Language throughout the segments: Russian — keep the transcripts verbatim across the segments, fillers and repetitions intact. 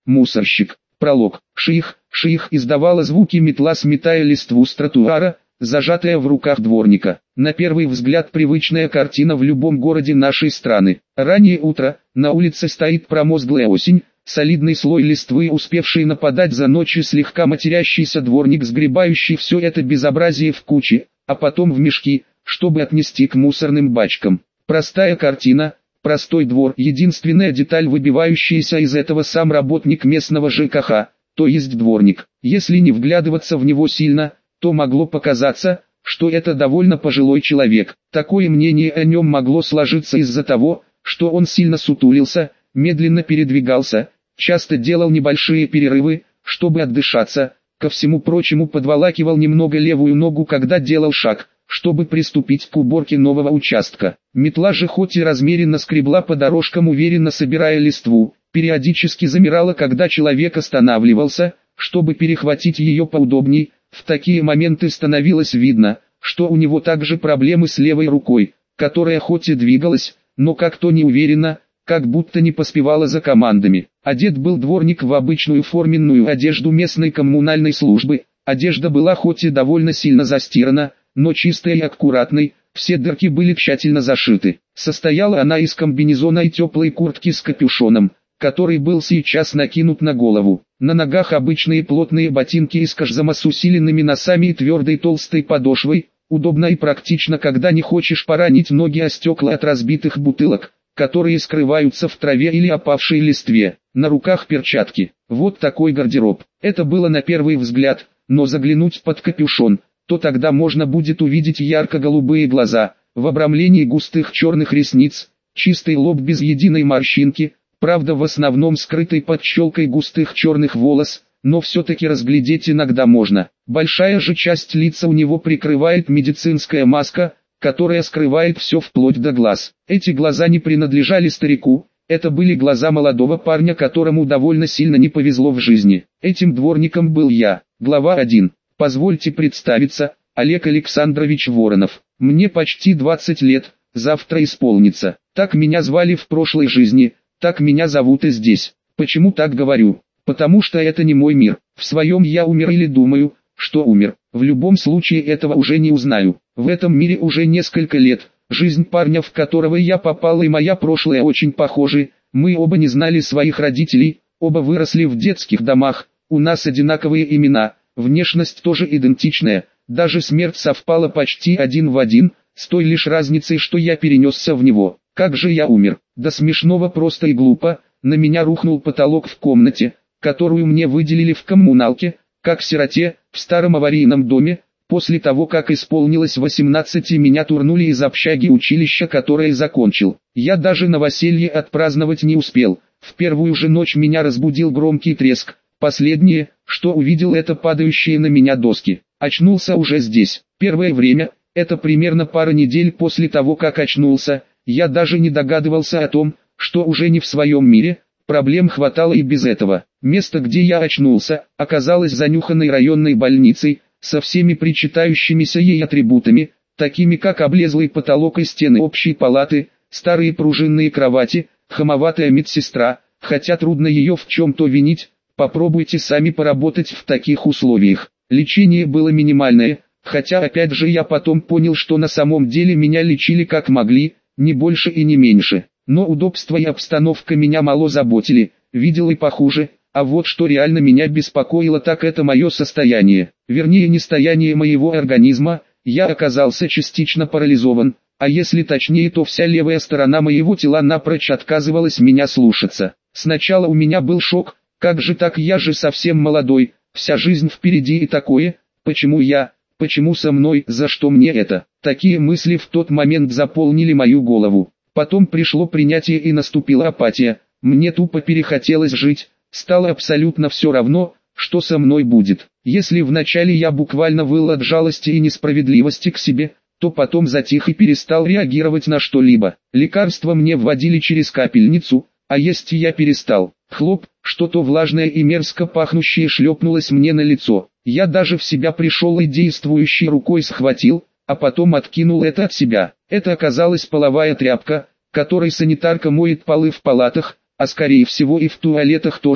Мусорщик. Пролог. Ших, ших издавала звуки метла, сметая листву с тротуара, зажатая в руках дворника. На первый взгляд привычная картина в любом городе нашей страны. Раннее утро, на улице стоит промозглая осень, солидный слой листвы, успевший нападать за ночь, и слегка матерящийся дворник, сгребающий все это безобразие в кучи, а потом в мешки, чтобы отнести к мусорным бачкам. Простая картина, простой двор, единственная деталь, выбивающаяся из этого, сам работник местного ЖКХ, то есть дворник. Если не вглядываться в него сильно, то могло показаться, что это довольно пожилой человек. Такое мнение о нем могло сложиться из-за того, что он сильно сутулился, медленно передвигался, часто делал небольшие перерывы, чтобы отдышаться, ко всему прочему подволакивал немного левую ногу, когда делал шаг, чтобы приступить к уборке нового участка. Метла же хоть и размеренно скребла по дорожкам, уверенно собирая листву, периодически замирала, когда человек останавливался, чтобы перехватить ее поудобней. В такие моменты становилось видно, что у него также проблемы с левой рукой, которая хоть и двигалась, но как-то неуверенно, как будто не поспевала за командами. Одет был дворник в обычную форменную одежду местной коммунальной службы. Одежда была хоть и довольно сильно застирана, но чистой и аккуратной, все дырки были тщательно зашиты. Состояла она из комбинезона и теплой куртки с капюшоном, который был сейчас накинут на голову. На ногах обычные плотные ботинки из кожзама с усиленными носами и твердой толстой подошвой. Удобно и практично, когда не хочешь поранить ноги о стекла от разбитых бутылок, которые скрываются в траве или опавшей листве. На руках перчатки. Вот такой гардероб. Это было на первый взгляд, но заглянуть под капюшон, то тогда можно будет увидеть ярко-голубые глаза, в обрамлении густых черных ресниц, чистый лоб без единой морщинки, правда в основном скрытый под щелкой густых черных волос, но все-таки разглядеть иногда можно. Большая же часть лица у него прикрывает медицинская маска, которая скрывает все вплоть до глаз. Эти глаза не принадлежали старику, это были глаза молодого парня, которому довольно сильно не повезло в жизни. Этим дворником был я. Глава один. Позвольте представиться, Олег Александрович Воронов. Мне почти двадцать лет, завтра исполнится. Так меня звали в прошлой жизни, так меня зовут и здесь. Почему так говорю? Потому что это не мой мир. В своем я умер или думаю, что умер. В любом случае этого уже не узнаю. В этом мире уже несколько лет. Жизнь парня, в которого я попал, и моя прошлое очень похожи. Мы оба не знали своих родителей, оба выросли в детских домах. У нас одинаковые имена. Внешность тоже идентичная, даже смерть совпала почти один в один, с той лишь разницей, что я перенесся в него. Как же я умер? До смешного просто и глупо. На меня рухнул потолок в комнате, которую мне выделили в коммуналке, как сироте, в старом аварийном доме. После того, как исполнилось восемнадцать, меня турнули из общаги училища, которое закончил. Я даже новоселье отпраздновать не успел. В первую же ночь меня разбудил громкий треск. Последнее, что увидел, это падающие на меня доски. Очнулся уже здесь. Первое время, это примерно пара недель после того, как очнулся, я даже не догадывался о том, что уже не в своем мире. Проблем хватало и без этого. Место, где я очнулся, оказалось занюханной районной больницей, со всеми причитающимися ей атрибутами, такими как облезлый потолок и стены общей палаты, старые пружинные кровати, хамоватая медсестра, хотя трудно ее в чем-то винить. Попробуйте сами поработать в таких условиях. Лечение было минимальное, хотя опять же я потом понял, что на самом деле меня лечили как могли, не больше и не меньше. Но удобство и обстановка меня мало заботили, видел и похуже, а вот что реально меня беспокоило, так это мое состояние. Вернее, нестояние моего организма. Я оказался частично парализован, а если точнее, то вся левая сторона моего тела напрочь отказывалась меня слушаться. Сначала у меня был шок. Как же так, я же совсем молодой, вся жизнь впереди и такое, почему я, почему со мной, за что мне это? Такие мысли в тот момент заполнили мою голову. Потом пришло принятие и наступила апатия, мне тупо перехотелось жить, стало абсолютно все равно, что со мной будет. Если вначале я буквально выл от жалости и несправедливости к себе, то потом затих и перестал реагировать на что-либо. Лекарства мне вводили через капельницу, а есть я перестал. Хлоп, что-то влажное и мерзко пахнущее шлепнулось мне на лицо. Я даже в себя пришел и действующей рукой схватил, а потом откинул это от себя. Это оказалась половая тряпка, которой санитарка моет полы в палатах, а скорее всего и в туалетах тоже.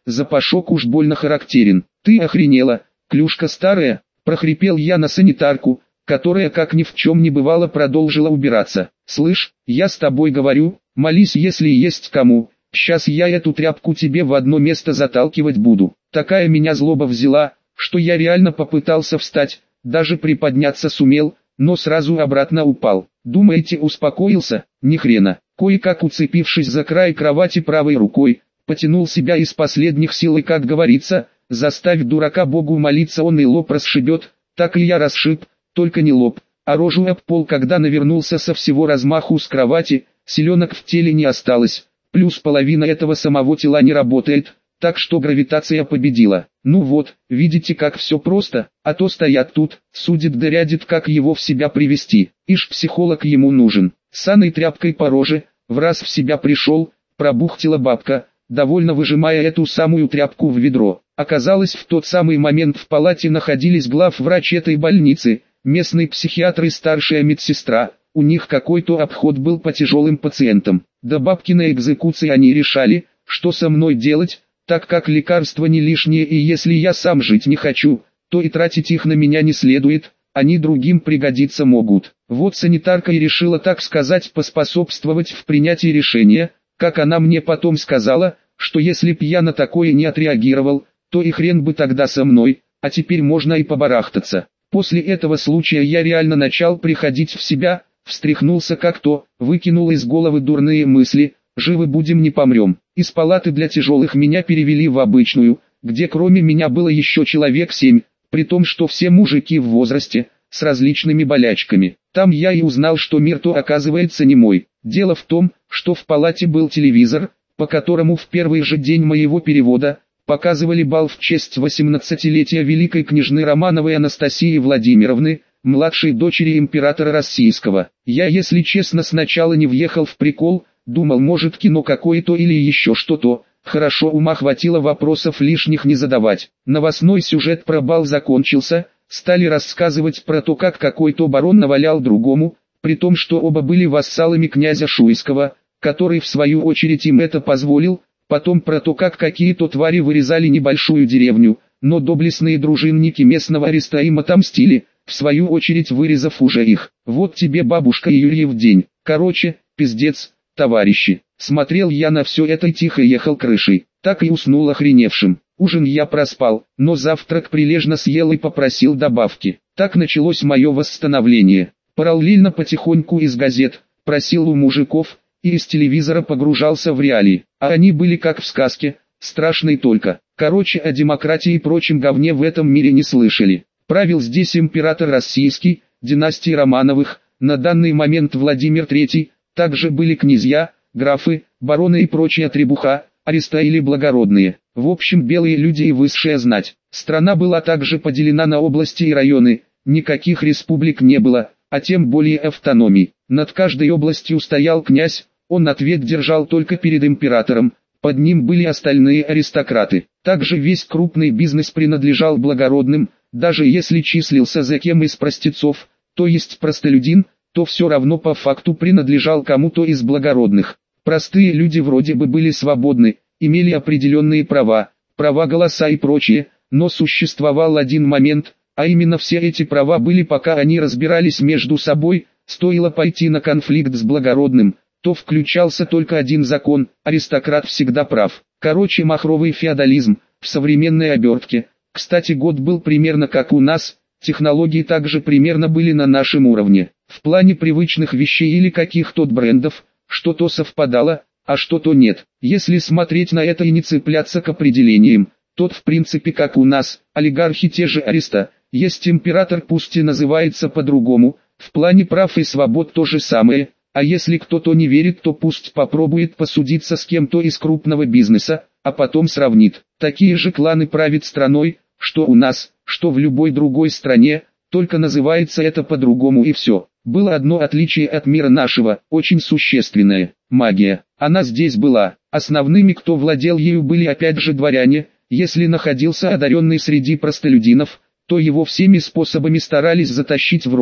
запашок уж больно характерен. Ты охренела, клюшка старая, прохрипел я на санитарку, которая как ни в чем не бывало продолжила убираться. Слышь, я с тобой говорю, молись, если есть кому, сейчас я эту тряпку тебе в одно место заталкивать буду. Такая меня злоба взяла, что я реально попытался встать, даже приподняться сумел, но сразу обратно упал. Думаете, успокоился? Ни хрена. Кое-как уцепившись за край кровати правой рукой, потянул себя из последних сил и, как говорится, заставь дурака Богу молиться, он и лоб расшибет. Так и я расшиб, только не лоб, а рожу об пол, когда навернулся со всего размаху с кровати. Силенок в теле не осталось, плюс половина этого самого тела не работает, так что гравитация победила. Ну вот, видите, как все просто, а то стоят тут, судит да рядит, как его в себя привести. Ишь, психолог ему нужен. Саной тряпкой по роже, в раз в себя пришел, пробухтела бабка, довольно выжимая эту самую тряпку в ведро. Оказалось, в тот самый момент в палате находились главврач этой больницы, местный психиатр и старшая медсестра. У них какой-то обход был по тяжелым пациентам. До бабкиной экзекуции они решали, что со мной делать, так как лекарства не лишние, и если я сам жить не хочу, то и тратить их на меня не следует, они другим пригодиться могут. Вот санитарка и решила, так сказать, поспособствовать в принятии решения, как она мне потом сказала, что если б я на такое не отреагировал, то и хрен бы тогда со мной, а теперь можно и побарахтаться. После этого случая я реально начал приходить в себя, встряхнулся как-то, выкинул из головы дурные мысли, живы будем не помрем. Из палаты для тяжелых меня перевели в обычную, где кроме меня было еще человек семь, при том, что все мужики в возрасте, с различными болячками. Там я и узнал, что мир-то оказывается не мой. Дело в том, что в палате был телевизор, по которому в первый же день моего перевода показывали бал в честь восемнадцатилетия великой княжны Романовой Анастасии Владимировны, младшей дочери императора российского. Я, если честно, сначала не въехал в прикол, думал, может, кино какое-то или еще что-то. Хорошо, ума хватило вопросов лишних не задавать. Новостной сюжет про бал закончился, стали рассказывать про то, как какой-то барон навалял другому, при том, что оба были вассалами князя Шуйского, который в свою очередь им это позволил, потом про то, как какие-то твари вырезали небольшую деревню, но доблестные дружинники местного ареста им отомстили, в свою очередь вырезав уже их. Вот тебе бабушка и Юрьев день. Короче, пиздец, товарищи. Смотрел я на все это и тихо ехал крышей, так и уснул охреневшим. Ужин я проспал, но завтрак прилежно съел и попросил добавки. Так началось мое восстановление. Параллельно потихоньку из газет, просил у мужиков, и из телевизора погружался в реалии. А они были как в сказке, страшной только. Короче, о демократии и прочем говне в этом мире не слышали. Правил здесь император российский, династии Романовых, на данный момент Владимир третий, также были князья, графы, бароны и прочая требуха, ареста или благородные. В общем, белые люди и высшая знать. Страна была также поделена на области и районы, никаких республик не было, а тем более автономий. Над каждой областью стоял князь, он ответ держал только перед императором, под ним были остальные аристократы. Также весь крупный бизнес принадлежал благородным, даже если числился за кем из простецов, то есть простолюдин, то все равно по факту принадлежал кому-то из благородных. Простые люди вроде бы были свободны, имели определенные права, права голоса и прочее, но существовал один момент, а именно все эти права были, пока они разбирались между собой, стоило пойти на конфликт с благородным, то включался только один закон: аристократ всегда прав. Короче, махровый феодализм, в современной обертке. Кстати, год был примерно как у нас, технологии также примерно были на нашем уровне. В плане привычных вещей или каких-то брендов, что-то совпадало, а что-то нет. Если смотреть на это и не цепляться к определениям, тот в принципе как у нас, олигархи те же ареста, есть император, пусть и называется по-другому, в плане прав и свобод то же самое, а если кто-то не верит, то пусть попробует посудиться с кем-то из крупного бизнеса, а потом сравнит. Такие же кланы правят страной, что у нас, что в любой другой стране, только называется это по-другому и все. Было одно отличие от мира нашего, очень существенное – магия. Она здесь была. Основными, кто владел ею, были опять же дворяне. Если находился одаренный среди простолюдинов, то его всеми способами старались затащить в рот,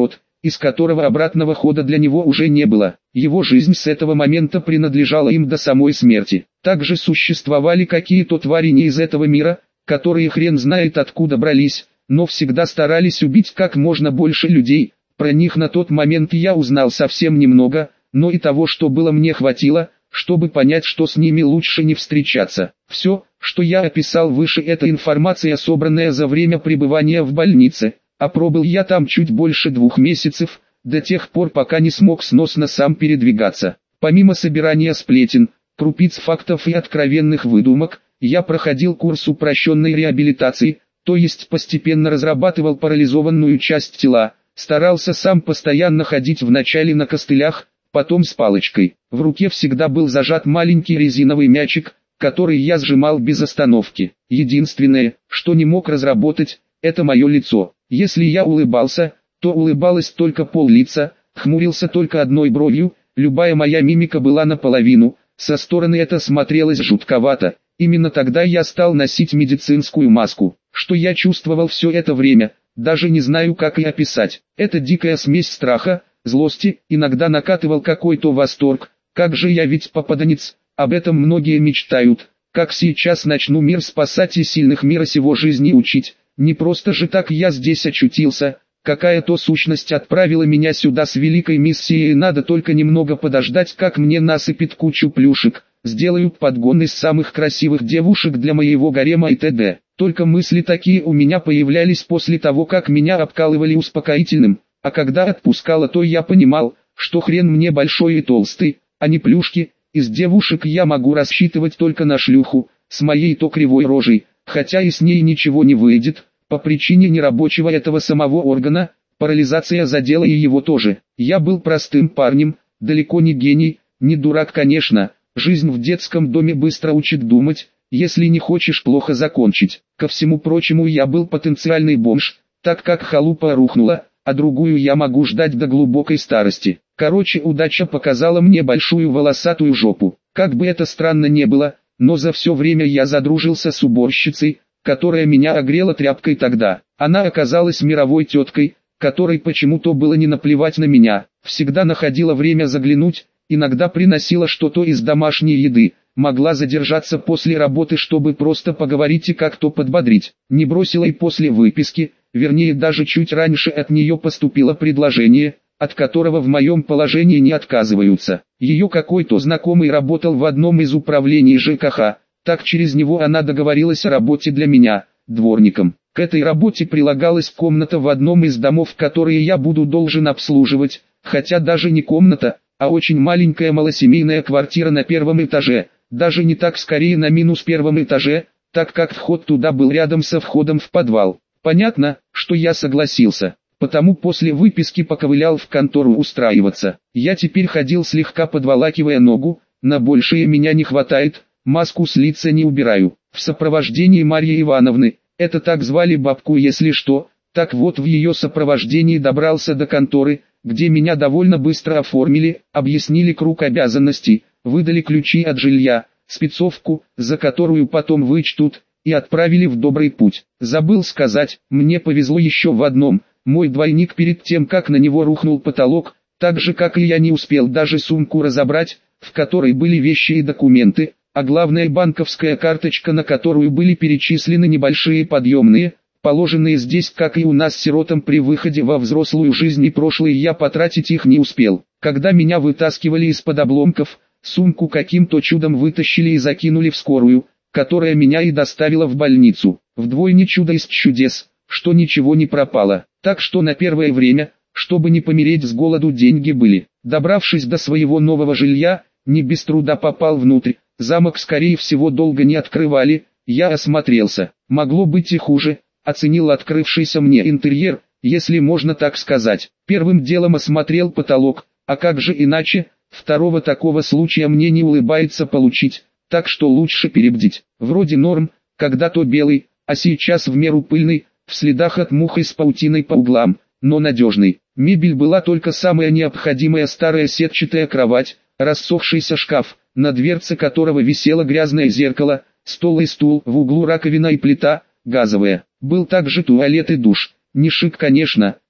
из которого обратного хода для него уже не было. Его жизнь с этого момента принадлежала им до самой смерти. Также существовали какие-то твари не из этого мира, которые хрен знает откуда брались, но всегда старались убить как можно больше людей. Про них на тот момент я узнал совсем немного, но и того, что было, мне хватило, чтобы понять, что с ними лучше не встречаться. Все, что я описал выше, это информация, собранная за время пребывания в больнице, а пробыл я там чуть больше двух месяцев, до тех пор, пока не смог сносно сам передвигаться. Помимо собирания сплетен, крупиц фактов и откровенных выдумок, я проходил курс упрощенной реабилитации, то есть постепенно разрабатывал парализованную часть тела, старался сам постоянно ходить вначале на костылях, потом с палочкой. В руке всегда был зажат маленький резиновый мячик, который я сжимал без остановки. Единственное, что не мог разработать, это мое лицо. Если я улыбался, то улыбалось только пол-лица, хмурился только одной бровью, любая моя мимика была наполовину, со стороны это смотрелось жутковато. Именно тогда я стал носить медицинскую маску. Что я чувствовал все это время, даже не знаю, как и описать. Это дикая смесь страха, злости, иногда накатывал какой-то восторг. Как же я ведь попаданец, об этом многие мечтают. Как сейчас начну мир спасать и сильных мира сего жизни учить. Не просто же так я здесь очутился. Какая-то сущность отправила меня сюда с великой миссией, и надо только немного подождать, как мне насыпет кучу плюшек, сделают подгон из самых красивых девушек для моего гарема и т.д. Только мысли такие у меня появлялись после того, как меня обкалывали успокоительным, а когда отпускало, то я понимал, что хрен мне большой и толстый, а не плюшки. Из девушек я могу рассчитывать только на шлюху, с моей-то кривой рожей, хотя и с ней ничего не выйдет. По причине нерабочего этого самого органа, парализация задела и его тоже. Я был простым парнем, далеко не гений, не дурак, конечно. Жизнь в детском доме быстро учит думать, если не хочешь плохо закончить. Ко всему прочему, я был потенциальный бомж, так как халупа рухнула, а другую я могу ждать до глубокой старости. Короче, удача показала мне большую волосатую жопу. Как бы это странно не было, но за все время я задружился с уборщицей, которая меня огрела тряпкой тогда. Она оказалась мировой теткой, которой почему-то было не наплевать на меня. Всегда находила время заглянуть, иногда приносила что-то из домашней еды, могла задержаться после работы, чтобы просто поговорить и как-то подбодрить. Не бросила и после выписки, вернее даже чуть раньше от нее поступило предложение, от которого в моем положении не отказываются. Ее какой-то знакомый работал в одном из управлений ЖКХ. Так через него она договорилась о работе для меня, дворником. К этой работе прилагалась комната в одном из домов, которые я буду должен обслуживать, хотя даже не комната, а очень маленькая малосемейная квартира на первом этаже, даже не так, скорее на минус первом этаже, так как вход туда был рядом со входом в подвал. Понятно, что я согласился, потому после выписки поковылял в контору устраиваться. Я теперь ходил слегка подволакивая ногу, на большее меня не хватает. Маску с лица не убираю. В сопровождении Марьи Ивановны, это так звали бабку если что, так вот в ее сопровождении добрался до конторы, где меня довольно быстро оформили, объяснили круг обязанностей, выдали ключи от жилья, спецовку, за которую потом вычтут, и отправили в добрый путь. Забыл сказать, мне повезло еще в одном, мой двойник перед тем как на него рухнул потолок, так же как и я не успел даже сумку разобрать, в которой были вещи и документы, а главная банковская карточка, на которую были перечислены небольшие подъемные, положенные здесь, как и у нас сиротам при выходе во взрослую жизнь, и прошлые я потратить их не успел. Когда меня вытаскивали из-под обломков, сумку каким-то чудом вытащили и закинули в скорую, которая меня и доставила в больницу. Вдвойне чудо из чудес, что ничего не пропало. Так что на первое время, чтобы не помереть с голоду, деньги были. Добравшись до своего нового жилья, не без труда попал внутрь. Замок скорее всего долго не открывали, я осмотрелся. Могло быть и хуже, оценил открывшийся мне интерьер, если можно так сказать. Первым делом осмотрел потолок, а как же иначе, второго такого случая мне не улыбается получить, так что лучше перебдить. Вроде норм, когда-то белый, а сейчас в меру пыльный, в следах от мух и с паутиной по углам, но надежный. Мебель была только самая необходимая: старая сетчатая кровать, рассохшийся шкаф, на дверце которого висело грязное зеркало, стол и стул, в углу раковина и плита, газовая. Был также туалет и душ. Не шик, конечно,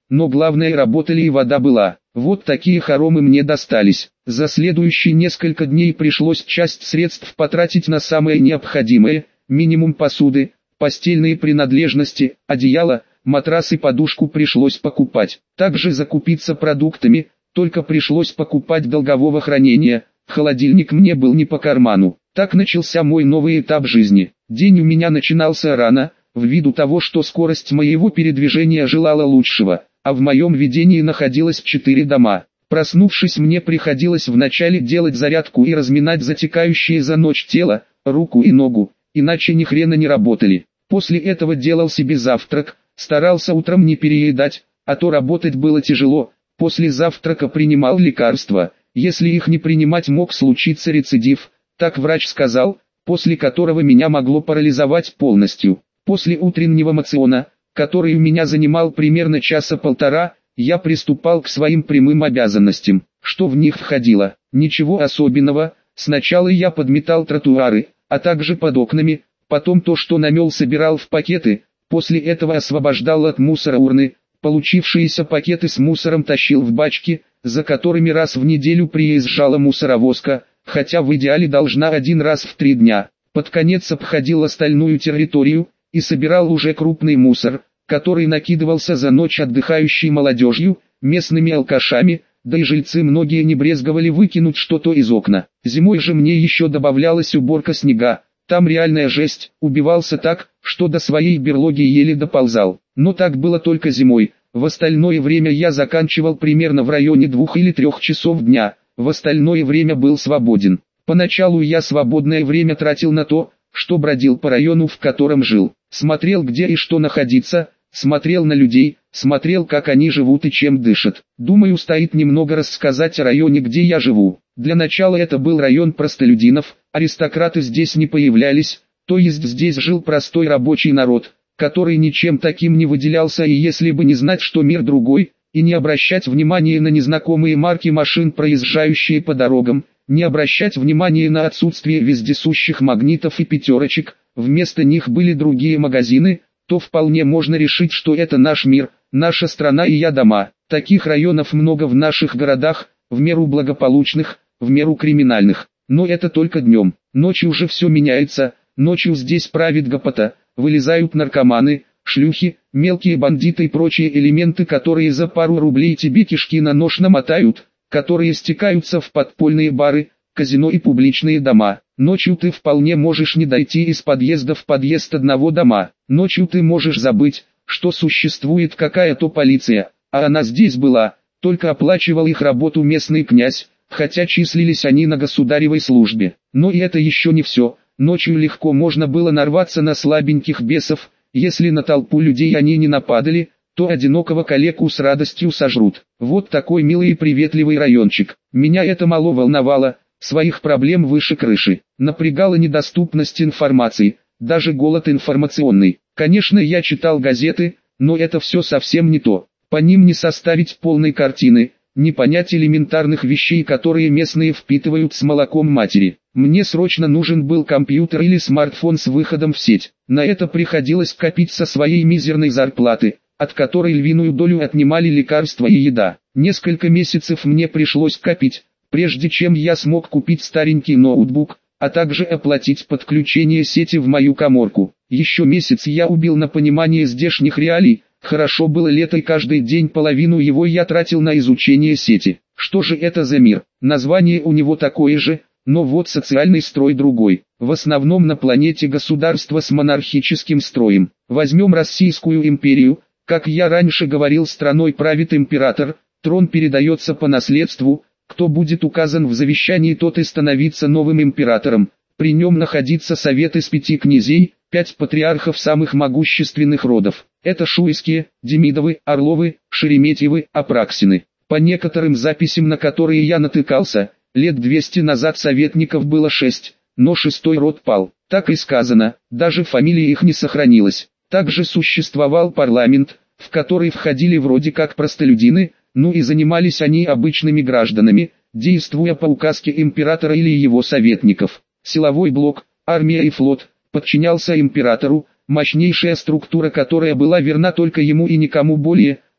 но главное, работали и вода была. Вот такие хоромы мне достались. За следующие несколько дней пришлось часть средств потратить на самое необходимое, минимум посуды, постельные принадлежности, одеяло, матрас и подушку пришлось покупать. Также закупиться продуктами, только пришлось покупать долгового хранения, холодильник мне был не по карману. Так начался мой новый этап жизни. День у меня начинался рано, ввиду того, что скорость моего передвижения желала лучшего, а в моем видении находилось четыре дома. Проснувшись, мне приходилось вначале делать зарядку и разминать затекающие за ночь тело, руку и ногу, иначе ни хрена не работали. После этого делал себе завтрак, старался утром не переедать, а то работать было тяжело. После завтрака принимал лекарства, если их не принимать, мог случиться рецидив, так врач сказал, после которого меня могло парализовать полностью. После утреннего мациона, который у меня занимал примерно часа полтора, я приступал к своим прямым обязанностям. Что в них входило? Ничего особенного. Сначала я подметал тротуары, а также под окнами, потом то, что намел, собирал в пакеты, после этого освобождал от мусора урны, получившиеся пакеты с мусором тащил в бачки, за которыми раз в неделю приезжала мусоровозка, хотя в идеале должна один раз в три дня. Под конец обходил остальную территорию и собирал уже крупный мусор, который накидывался за ночь отдыхающей молодежью, местными алкашами, да и жильцы многие не брезговали выкинуть что-то из окна. Зимой же мне еще добавлялась уборка снега, там реальная жесть, убивался так, что до своей берлоги еле доползал. Но так было только зимой, в остальное время я заканчивал примерно в районе двух или трех часов дня, в остальное время был свободен. Поначалу я свободное время тратил на то, что бродил по району, в котором жил, смотрел, где и что находиться, смотрел на людей, смотрел, как они живут и чем дышат. Думаю, стоит немного рассказать о районе, где я живу. Для начала это был район простолюдинов, аристократы здесь не появлялись, то есть здесь жил простой рабочий народ, который ничем таким не выделялся, и если бы не знать, что мир другой, и не обращать внимания на незнакомые марки машин, проезжающие по дорогам, не обращать внимания на отсутствие вездесущих магнитов и пятерочек, вместо них были другие магазины, то вполне можно решить, что это наш мир, наша страна и я дома. Таких районов много в наших городах, в меру благополучных, в меру криминальных. Но это только днем. Ночью уже все меняется, ночью здесь правит гопота, вылезают наркоманы, шлюхи, мелкие бандиты и прочие элементы, которые за пару рублей тебе кишки на нож намотают, которые стекаются в подпольные бары, казино и публичные дома. Ночью ты вполне можешь не дойти из подъезда в подъезд одного дома. Ночью ты можешь забыть, что существует какая-то полиция, а она здесь была, только оплачивал их работу местный князь, хотя числились они на государевой службе. Но и это еще не все. Ночью легко можно было нарваться на слабеньких бесов, если на толпу людей они не нападали, то одинокого калеку с радостью сожрут. Вот такой милый и приветливый райончик. Меня это мало волновало, своих проблем выше крыши. Напрягала недоступность информации, даже голод информационный. Конечно, я читал газеты, но это все совсем не то. По ним не составить полной картины, не понять элементарных вещей, которые местные впитывают с молоком матери. Мне срочно нужен был компьютер или смартфон с выходом в сеть. На это приходилось копить со своей мизерной зарплаты, от которой львиную долю отнимали лекарства и еда. Несколько месяцев мне пришлось копить, прежде чем я смог купить старенький ноутбук, а также оплатить подключение сети в мою каморку. Еще месяц я убил на понимание здешних реалий, хорошо было лето и каждый день половину его я тратил на изучение сети. Что же это за мир? Название у него такое же, но вот социальный строй другой. В основном на планете государство с монархическим строем. Возьмем Российскую империю, как я раньше говорил, страной правит император, трон передается по наследству, кто будет указан в завещании, тот и становится новым императором. При нем находится совет из пяти князей, пять патриархов самых могущественных родов. Это Шуйские, Демидовы, Орловы, Шереметьевы, Апраксины. По некоторым записям, на которые я натыкался, лет двести назад советников было шесть, но шестой род пал. Так и сказано, даже фамилия их не сохранилась. Также существовал парламент, в который входили вроде как простолюдины, ну и занимались они обычными гражданами, действуя по указке императора или его советников. Силовой блок, армия и флот, подчинялся императору, мощнейшая структура, которая была верна только ему и никому более,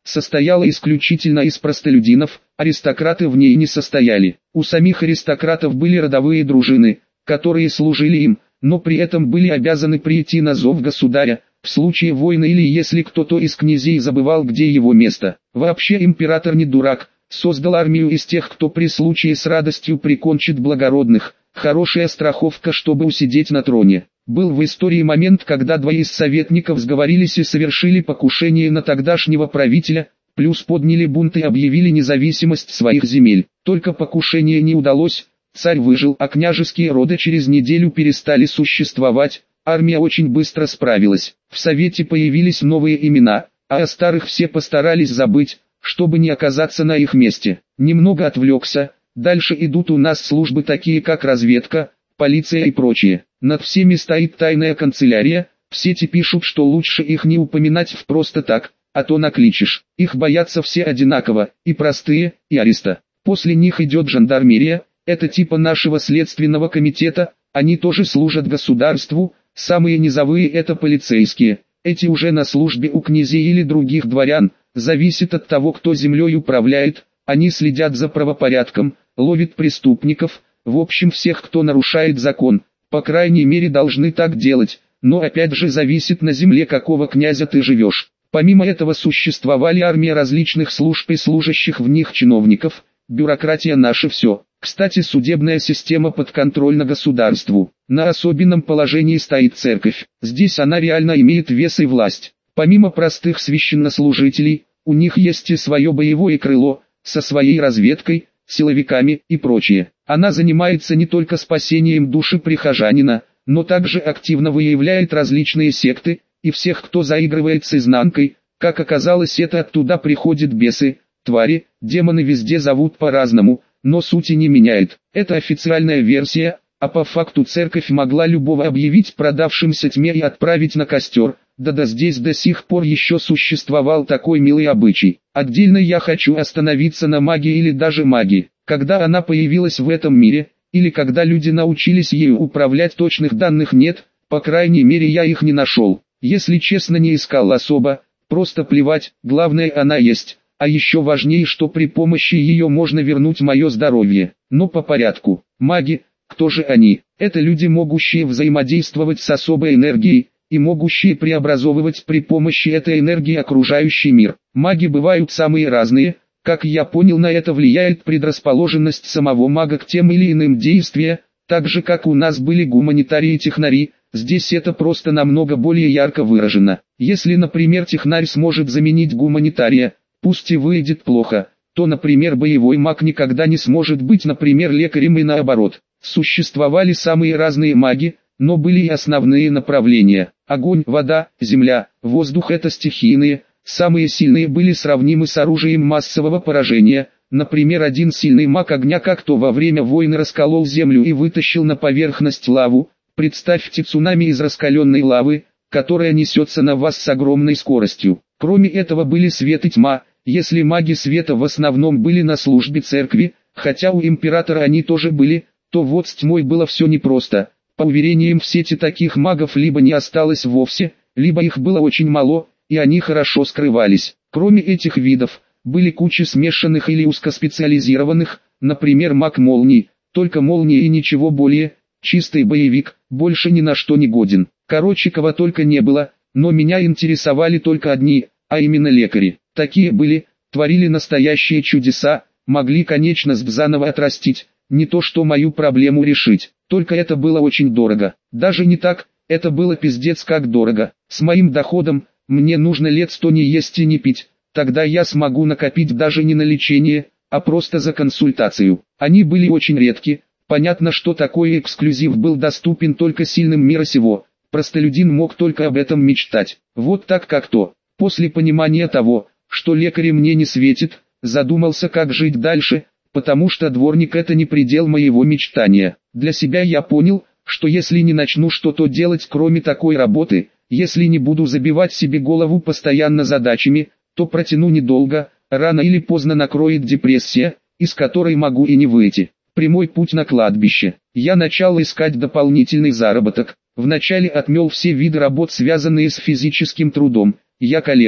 состояла исключительно из простолюдинов, аристократы в ней не состояли. У самих аристократов были родовые дружины, которые служили им, но при этом были обязаны прийти на зов государя, в случае войны или если кто-то из князей забывал, где его место. Вообще император не дурак, создал армию из тех, кто при случае с радостью прикончит благородных, хорошая страховка, чтобы усидеть на троне. Был в истории момент, когда двое из советников сговорились и совершили покушение на тогдашнего правителя, плюс подняли бунт и объявили независимость своих земель. Только покушение не удалось, царь выжил, а княжеские роды через неделю перестали существовать, армия очень быстро справилась. В совете появились новые имена, а о старых все постарались забыть, чтобы не оказаться на их месте. Немного отвлекся, дальше идут у нас службы такие как разведка, полиция и прочее. Над всеми стоит тайная канцелярия, в сети пишут, что лучше их не упоминать в просто так, а то накличешь. Их боятся все одинаково, и простые, и ариста. После них идет жандармерия, это типа нашего следственного комитета, они тоже служат государству, самые низовые это полицейские, эти уже на службе у князей или других дворян, зависит от того, кто землей управляет, они следят за правопорядком, ловят преступников, в общем всех, кто нарушает закон, по крайней мере должны так делать, но опять же зависит на земле какого князя ты живешь. Помимо этого существовали армия различных служб и служащих в них чиновников, бюрократия наше все. Кстати, судебная система подконтрольна государству. На особенном положении стоит церковь. Здесь она реально имеет вес и власть. Помимо простых священнослужителей, у них есть и свое боевое крыло, со своей разведкой, силовиками и прочее. Она занимается не только спасением души прихожанина, но также активно выявляет различные секты, и всех, кто заигрывает с изнанкой. Как оказалось, это оттуда приходят бесы, твари, демоны везде зовут по-разному, но сути не меняет. Это официальная версия, а по факту церковь могла любого объявить продавшимся тьме и отправить на костер. Да-да, здесь до сих пор еще существовал такой милый обычай. Отдельно я хочу остановиться на магии или даже магии. Когда она появилась в этом мире, или когда люди научились ею управлять, точных данных нет, по крайней мере я их не нашел. Если честно, не искал особо, просто плевать, главное она есть. А еще важнее, что при помощи ее можно вернуть мое здоровье. Но по порядку. Маги, кто же они? Это люди, могущие взаимодействовать с особой энергией, и могущие преобразовывать при помощи этой энергии окружающий мир. Маги бывают самые разные, как я понял, на это влияет предрасположенность самого мага к тем или иным действиям, так же как у нас были гуманитарии и технари, здесь это просто намного более ярко выражено. Если, например, технарь сможет заменить гуманитария, пусть и выйдет плохо, то, например, боевой маг никогда не сможет быть, например, лекарем и наоборот. Существовали самые разные маги, но были и основные направления. Огонь, вода, земля, воздух — это стихийные, самые сильные были сравнимы с оружием массового поражения. Например, один сильный маг огня как-то во время войны расколол землю и вытащил на поверхность лаву. Представьте цунами из раскаленной лавы, которая несется на вас с огромной скоростью. Кроме этого были свет и тьма. Если маги света в основном были на службе церкви, хотя у императора они тоже были, то вот с тьмой было все непросто. По уверениям в сети, таких магов либо не осталось вовсе, либо их было очень мало, и они хорошо скрывались. Кроме этих видов, были куча смешанных или узкоспециализированных, например, маг молний, только молния и ничего более, чистый боевик, больше ни на что не годен. Короче, кого только не было, но меня интересовали только одни, а именно лекари. Такие были, творили настоящие чудеса, могли конечно заново отрастить, не то что мою проблему решить. Только это было очень дорого. Даже не так, это было пиздец как дорого. С моим доходом, мне нужно лет сто не есть и не пить, тогда я смогу накопить даже не на лечение, а просто за консультацию. Они были очень редки, понятно, что такой эксклюзив был доступен только сильным мира сего, простолюдин мог только об этом мечтать. Вот так как-то. После понимания того, что лекаря мне не светит, задумался, как жить дальше, потому что дворник — это не предел моего мечтания. Для себя я понял, что если не начну что-то делать кроме такой работы, если не буду забивать себе голову постоянно задачами, то протяну недолго, рано или поздно накроет депрессия, из которой могу и не выйти. Прямой путь на кладбище. Я начал искать дополнительный заработок. Вначале отмел все виды работ, связанные с физическим трудом. Я калека.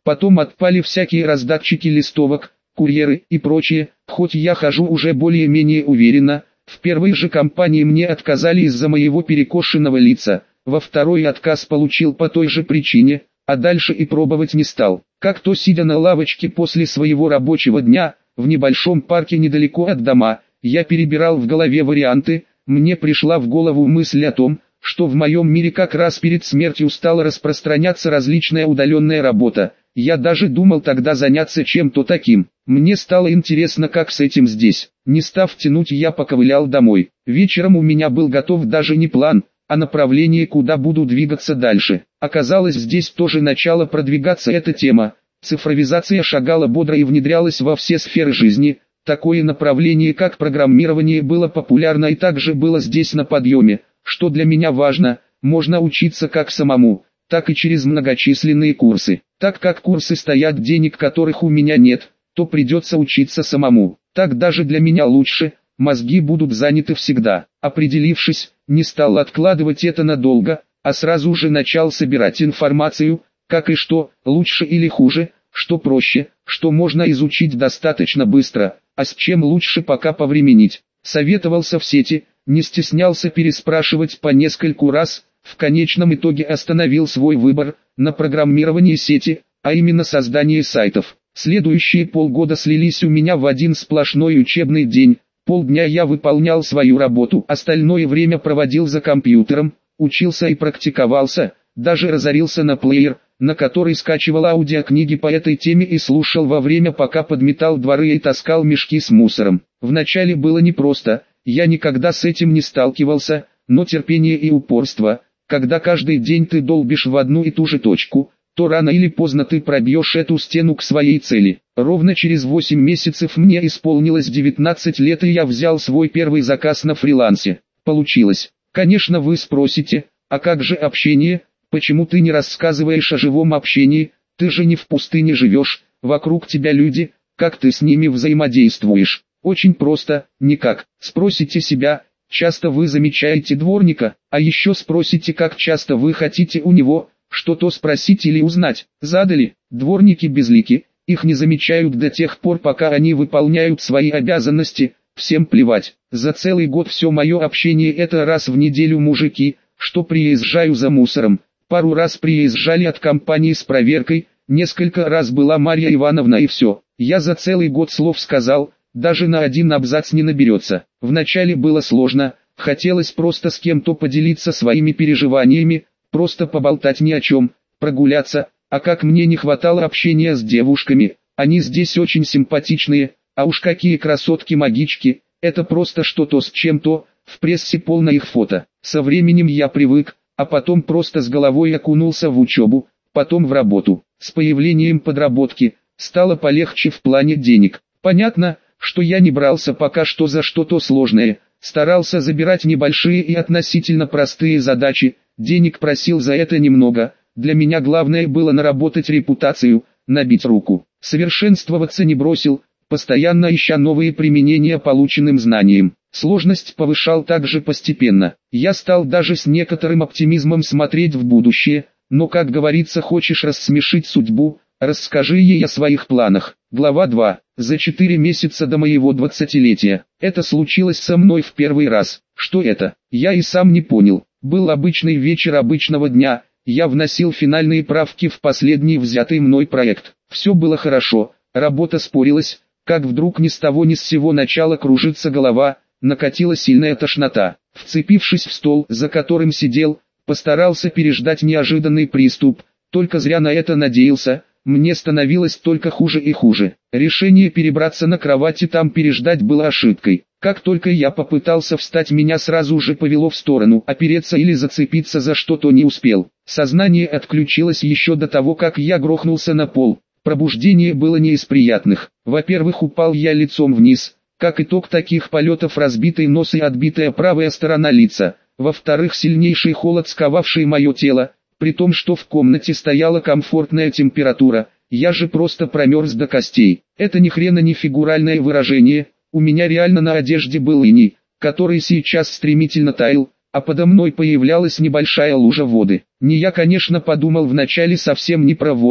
Потом отпали всякие раздатчики листовок, курьеры и прочее, хоть я хожу уже более-менее уверенно. В первой же компании мне отказали из-за моего перекошенного лица, во второй отказ получил по той же причине, а дальше и пробовать не стал. Как-то сидя на лавочке после своего рабочего дня, в небольшом парке недалеко от дома, я перебирал в голове варианты, мне пришла в голову мысль о том, что в моем мире как раз перед смертью стала распространяться различная удаленная работа. Я даже думал тогда заняться чем-то таким. Мне стало интересно, как с этим здесь. Не став тянуть, я поковылял домой. Вечером у меня был готов даже не план, а направление, куда буду двигаться дальше. Оказалось, здесь тоже начала продвигаться эта тема. Цифровизация шагала бодро и внедрялась во все сферы жизни. Такое направление, как программирование, было популярно и также было здесь на подъеме. Что для меня важно, можно учиться как самому, так и через многочисленные курсы. Так как курсы стоят, денег которых у меня нет, то придется учиться самому. Так даже для меня лучше, мозги будут заняты всегда. Определившись, не стал откладывать это надолго, а сразу же начал собирать информацию, как и что, лучше или хуже, что проще, что можно изучить достаточно быстро, а с чем лучше пока повременить. Советовался в сети, не стеснялся переспрашивать по нескольку раз, в конечном итоге остановил свой выбор на программировании сети, а именно создание сайтов. Следующие полгода слились у меня в один сплошной учебный день. Полдня я выполнял свою работу, остальное время проводил за компьютером, учился и практиковался, даже разорился на плеер, на который скачивал аудиокниги по этой теме и слушал во время, пока подметал дворы и таскал мешки с мусором. Вначале было непросто, я никогда с этим не сталкивался, но терпение и упорство, когда каждый день ты долбишь в одну и ту же точку, то рано или поздно ты пробьешь эту стену к своей цели. Ровно через восемь месяцев мне исполнилось девятнадцать лет, и я взял свой первый заказ на фрилансе. Получилось. Конечно, вы спросите, а как же общение? Почему ты не рассказываешь о живом общении? Ты же не в пустыне живешь, вокруг тебя люди, как ты с ними взаимодействуешь? Очень просто, никак. Спросите себя, часто вы замечаете дворника, а еще спросите, как часто вы хотите у него что-то спросить или узнать. Задали, дворники безлики, их не замечают до тех пор, пока они выполняют свои обязанности, всем плевать. За целый год все мое общение это раз в неделю мужики, что приезжаю за мусором, пару раз приезжали от компании с проверкой, несколько раз была Марья Ивановна и все. Я за целый год слов сказал, даже на один абзац не наберется. Вначале было сложно, хотелось просто с кем-то поделиться своими переживаниями, просто поболтать ни о чем, прогуляться, а как мне не хватало общения с девушками, они здесь очень симпатичные, а уж какие красотки-магички, это просто что-то с чем-то, в прессе полно их фото. Со временем я привык, а потом просто с головой окунулся в учебу, потом в работу. С появлением подработки, стало полегче в плане денег. Понятно, что я не брался пока что за что-то сложное, старался забирать небольшие и относительно простые задачи, денег просил за это немного, для меня главное было наработать репутацию, набить руку. Совершенствоваться не бросил, постоянно ища новые применения полученным знаниям. Сложность повышал также постепенно. Я стал даже с некоторым оптимизмом смотреть в будущее, но, как говорится, хочешь рассмешить судьбу, расскажи ей о своих планах. Глава два. За четыре месяца до моего двадцатилетия. Это случилось со мной в первый раз. Что это? Я и сам не понял. Был обычный вечер обычного дня, я вносил финальные правки в последний взятый мной проект. Все было хорошо, работа спорилась, как вдруг ни с того ни с сего начала кружиться голова, накатила сильная тошнота. Вцепившись в стол, за которым сидел, постарался переждать неожиданный приступ, только зря на это надеялся. Мне становилось только хуже и хуже. Решение перебраться на кровать и там переждать было ошибкой. Как только я попытался встать, меня сразу же повело в сторону, опереться или зацепиться за что-то не успел. Сознание отключилось еще до того, как я грохнулся на пол. Пробуждение было не из приятных. Во-первых, упал я лицом вниз, как итог таких полетов разбитый нос и отбитая правая сторона лица. Во-вторых, сильнейший холод, сковавший мое тело. При том, что в комнате стояла комфортная температура, я же просто промерз до костей. Это ни хрена не фигуральное выражение, у меня реально на одежде был иней, который сейчас стремительно таял, а подо мной появлялась небольшая лужа воды. Не я, конечно, подумал вначале совсем не про воду,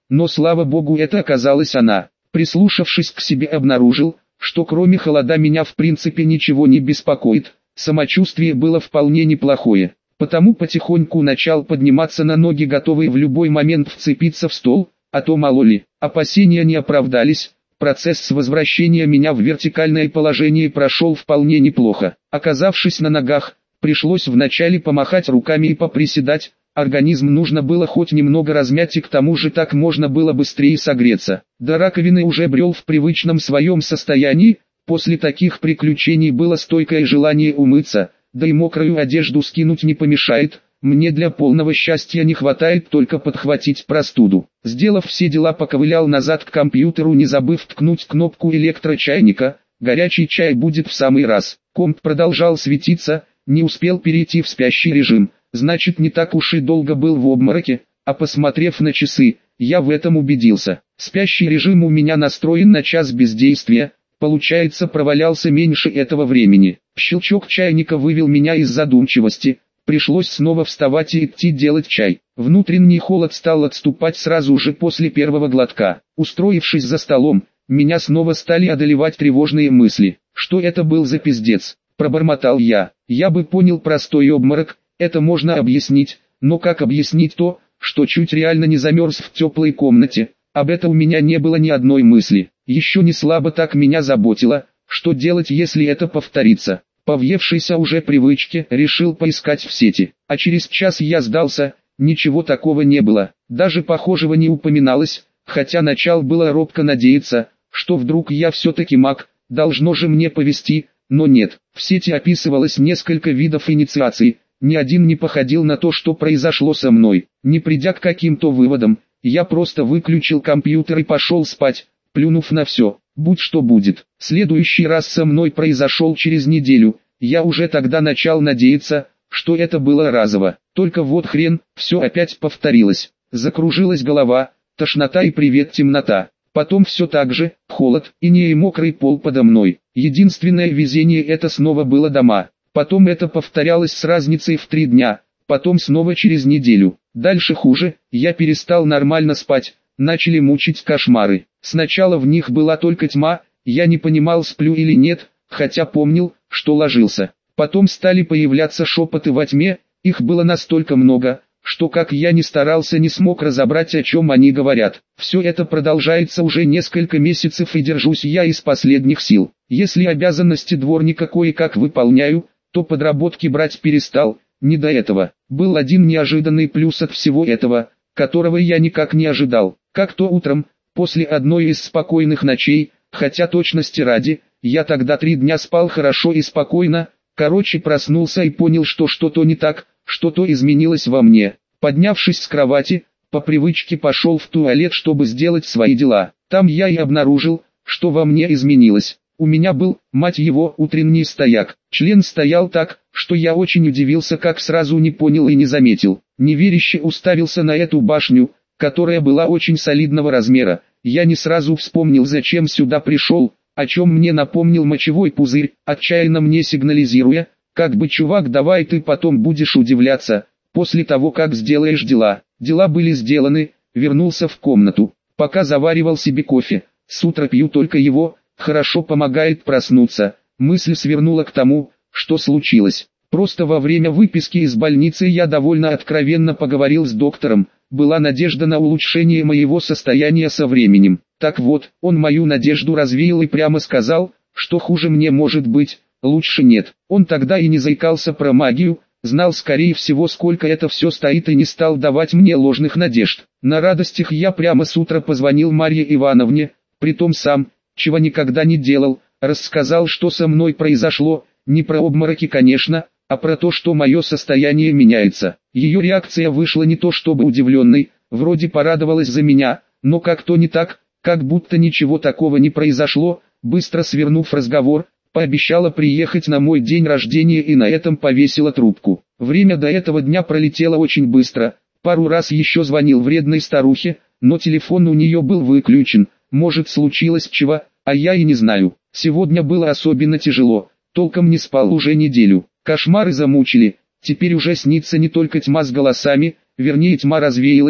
но слава богу это оказалась она. Прислушавшись к себе, обнаружил, что кроме холода меня в принципе ничего не беспокоит, самочувствие было вполне неплохое. Потому потихоньку начал подниматься на ноги, готовый в любой момент вцепиться в стол, а то мало ли. Опасения не оправдались, процесс с возвращения меня в вертикальное положение прошел вполне неплохо. Оказавшись на ногах, пришлось вначале помахать руками и поприседать, организм нужно было хоть немного размять, и к тому же так можно было быстрее согреться. До раковины уже брел в привычном своем состоянии, после таких приключений было стойкое желание умыться, да и мокрую одежду скинуть не помешает, мне для полного счастья не хватает только подхватить простуду. Сделав все дела, поковылял назад к компьютеру, не забыв ткнуть кнопку электрочайника, горячий чай будет в самый раз. Комп продолжал светиться, не успел перейти в спящий режим, значит не так уж и долго был в обмороке, а посмотрев на часы, я в этом убедился. Спящий режим у меня настроен на час бездействия, получается провалялся меньше этого времени. Щелчок чайника вывел меня из задумчивости, пришлось снова вставать и идти делать чай. Внутренний холод стал отступать сразу же после первого глотка. Устроившись за столом, меня снова стали одолевать тревожные мысли. Что это был за пиздец? Пробормотал я. Я бы понял простой обморок, это можно объяснить, но как объяснить то, что чуть реально не замерз в теплой комнате? Об этом у меня не было ни одной мысли. Еще не слабо так меня заботило, что делать, если это повторится. По въевшейся уже привычке решил поискать в сети, а через час я сдался, ничего такого не было, даже похожего не упоминалось, хотя начал было робко надеяться, что вдруг я все-таки маг, должно же мне повезти, но нет. В сети описывалось несколько видов инициаций, ни один не походил на то, что произошло со мной. Не придя к каким-то выводам, я просто выключил компьютер и пошел спать, плюнув на все. Будь что будет. Следующий раз со мной произошел через неделю, я уже тогда начал надеяться, что это было разово. Только вот хрен, все опять повторилось. Закружилась голова, тошнота и привет темнота. Потом все так же, холод, иней и мокрый пол подо мной. Единственное везение это снова было дома. Потом это повторялось с разницей в три дня, потом снова через неделю. Дальше хуже, я перестал нормально спать, начали мучить кошмары. Сначала в них была только тьма, я не понимал, сплю или нет, хотя помнил, что ложился. Потом стали появляться шепоты во тьме, их было настолько много, что как я ни старался, не смог разобрать, о чем они говорят. Все это продолжается уже несколько месяцев, и держусь я из последних сил. Если обязанности дворника кое-как выполняю, то подработки брать перестал, не до этого. Был один неожиданный плюс от всего этого, которого я никак не ожидал. Как-то утром, после одной из спокойных ночей, хотя точности ради, я тогда три дня спал хорошо и спокойно, короче проснулся и понял, что что-то не так, что-то изменилось во мне. Поднявшись с кровати, по привычке пошел в туалет, чтобы сделать свои дела. Там я и обнаружил, что во мне изменилось. У меня был, мать его, утренний стояк. Член стоял так, что я очень удивился, как сразу не понял и не заметил. Неверяще уставился на эту башню, которая была очень солидного размера. Я не сразу вспомнил, зачем сюда пришел, о чем мне напомнил мочевой пузырь, отчаянно мне сигнализируя, как бы чувак, давай ты потом будешь удивляться, после того как сделаешь дела. Дела были сделаны, вернулся в комнату, пока заваривал себе кофе, с утра пью только его, хорошо помогает проснуться. Мысль свернула к тому, что случилось. Просто во время выписки из больницы я довольно откровенно поговорил с доктором, была надежда на улучшение моего состояния со временем. Так вот, он мою надежду развеял и прямо сказал, что хуже мне может быть, лучше нет. Он тогда и не заикался про магию, знал скорее всего, сколько это все стоит, и не стал давать мне ложных надежд. На радостях я прямо с утра позвонил Марье Ивановне, притом сам, чего никогда не делал, рассказал, что со мной произошло, не про обмороки, конечно, а про то, что мое состояние меняется. Ее реакция вышла не то чтобы удивленной, вроде порадовалась за меня, но как-то не так, как будто ничего такого не произошло. Быстро свернув разговор, пообещала приехать на мой день рождения и на этом повесила трубку. Время до этого дня пролетело очень быстро, пару раз еще звонил вредной старухе, но телефон у нее был выключен, может случилось чего, а я и не знаю. Сегодня было особенно тяжело, толком не спал уже неделю, кошмары замучили, теперь уже снится не только тьма с голосами, вернее тьма развеялась,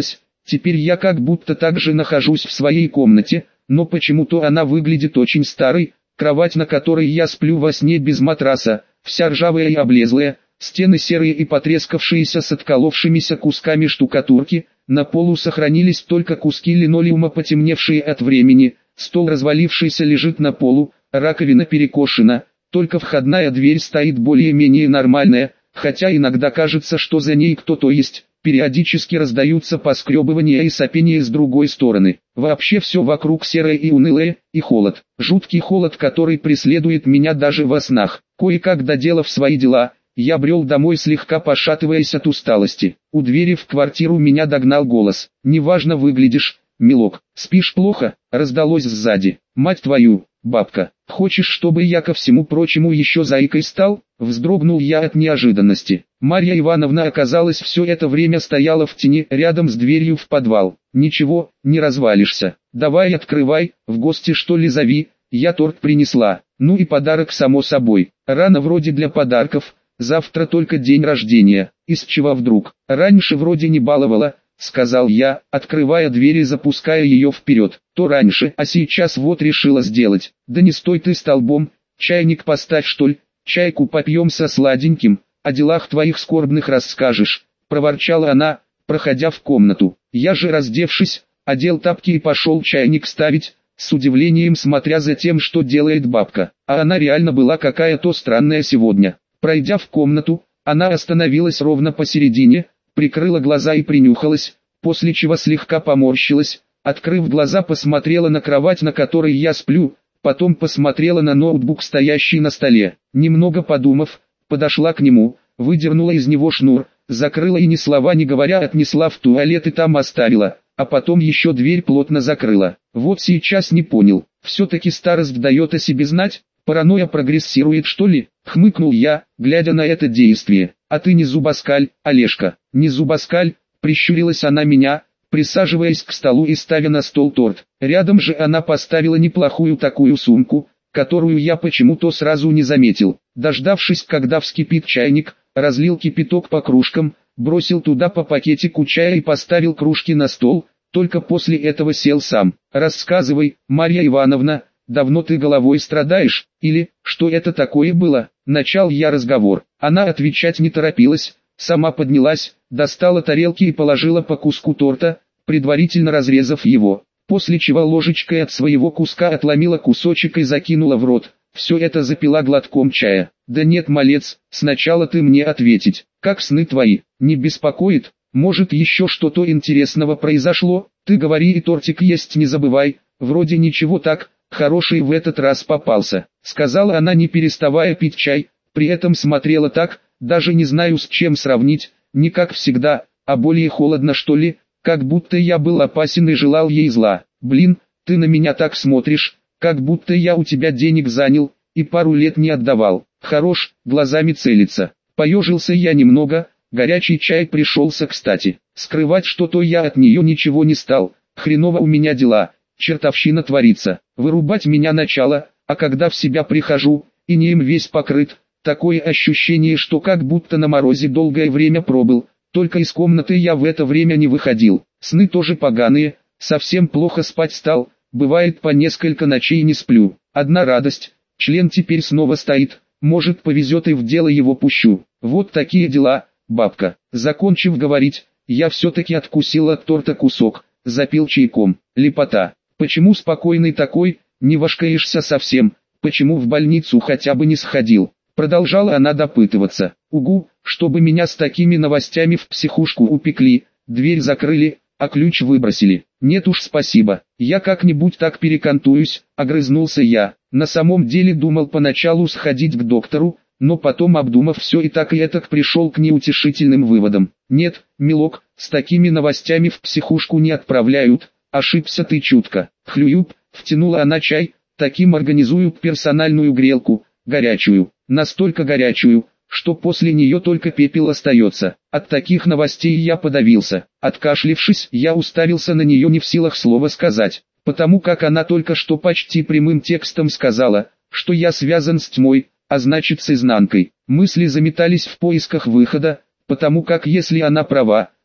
Теперь я как будто также нахожусь в своей комнате, но почему-то она выглядит очень старой, кровать, на которой я сплю во сне без матраса, вся ржавая и облезлая, стены серые и потрескавшиеся с отколовшимися кусками штукатурки, на полу сохранились только куски линолеума, потемневшие от времени, стол развалившийся лежит на полу, раковина перекошена, только входная дверь стоит более-менее нормальная, хотя иногда кажется, что за ней кто-то есть. Периодически раздаются поскребывания и сопения с другой стороны. Вообще все вокруг серое и унылое, и холод. Жуткий холод, который преследует меня даже во снах. Кое-как доделав свои дела, я брел домой, слегка пошатываясь от усталости. У двери в квартиру меня догнал голос. «Неважно выглядишь, милок. Спишь плохо?» Раздалось сзади. «Мать твою, бабка, хочешь, чтобы я ко всему прочему еще заикой стал?» Вздрогнул я от неожиданности. Марья Ивановна, оказалось, все это время стояла в тени рядом с дверью в подвал. «Ничего, не развалишься. Давай открывай, в гости что ли зови, я торт принесла. Ну и подарок само собой. Рано вроде для подарков, завтра только день рождения. Из чего вдруг? Раньше вроде не баловала», сказал я, открывая дверь и запуская ее вперед. «То раньше, а сейчас вот решила сделать. Да не стой ты столбом, чайник поставь что ли, чайку попьем со сладеньким, о делах твоих скорбных расскажешь», проворчала она, проходя в комнату. Я же, раздевшись, одел тапки и пошел чайник ставить, с удивлением смотря за тем, что делает бабка. А она реально была какая-то странная сегодня. Пройдя в комнату, она остановилась ровно посередине, прикрыла глаза и принюхалась, после чего слегка поморщилась, открыв глаза, посмотрела на кровать, на которой я сплю, потом посмотрела на ноутбук, стоящий на столе. Немного подумав, подошла к нему, выдернула из него шнур, закрыла и ни слова не говоря отнесла в туалет и там оставила, а потом еще дверь плотно закрыла. Вот сейчас не понял, все-таки старость дает о себе знать, паранойя прогрессирует что ли? Хмыкнул я, глядя на это действие. «А ты не зубоскаль, Олежка». «Не зубоскаль», прищурилась она меня, присаживаясь к столу и ставя на стол торт. Рядом же она поставила неплохую такую сумку, которую я почему-то сразу не заметил. Дождавшись, когда вскипит чайник, разлил кипяток по кружкам, бросил туда по пакетику чая и поставил кружки на стол, только после этого сел сам. «Рассказывай, Марья Ивановна, давно ты головой страдаешь, или, что это такое было?» Начал я разговор. Она отвечать не торопилась, сама поднялась, достала тарелки и положила по куску торта, предварительно разрезав его, после чего ложечкой от своего куска отломила кусочек и закинула в рот. Все это запила глотком чая. «Да нет, малец, сначала ты мне ответить, как сны твои, не беспокоит? Может, еще что-то интересного произошло? Ты говори и тортик есть не забывай, вроде ничего так, хороший в этот раз попался», сказала она, не переставая пить чай, при этом смотрела так, даже не знаю с чем сравнить, не как всегда, а более холодно что ли, как будто я был опасен и желал ей зла. «Блин, ты на меня так смотришь, как будто я у тебя денег занял, и пару лет не отдавал. Хорош, глазами целиться». Поежился я немного, горячий чай пришелся кстати. Скрывать что-то я от нее ничего не стал, хреново у меня дела, чертовщина творится. Вырубать меня начало, а когда в себя прихожу, инеем весь покрыт, такое ощущение, что как будто на морозе долгое время пробыл, только из комнаты я в это время не выходил. Сны тоже поганые, совсем плохо спать стал, бывает по несколько ночей не сплю. Одна радость, член теперь снова стоит, может повезет и в дело его пущу. Вот такие дела, бабка. Закончив говорить, я все-таки откусил от торта кусок, запил чайком. Лепота. Почему спокойный такой, не вошкаешься совсем, почему в больницу хотя бы не сходил? Продолжала она допытываться. Угу, чтобы меня с такими новостями в психушку упекли, дверь закрыли, а ключ выбросили. Нет уж спасибо, я как-нибудь так перекантуюсь, огрызнулся я. На самом деле думал поначалу сходить к доктору, но потом, обдумав все и так и этак, пришел к неутешительным выводам. Нет, милок, с такими новостями в психушку не отправляют, ошибся ты чутко. Хлююп, втянула она чай, таким организуют персональную грелку, горячую, настолько горячую, что после нее только пепел остается. От таких новостей я подавился. Откашлившись, я уставился на нее, не в силах слова сказать, потому как она только что почти прямым текстом сказала, что я связан с тьмой, а значит с изнанкой. Мысли заметались в поисках выхода, потому как если она права,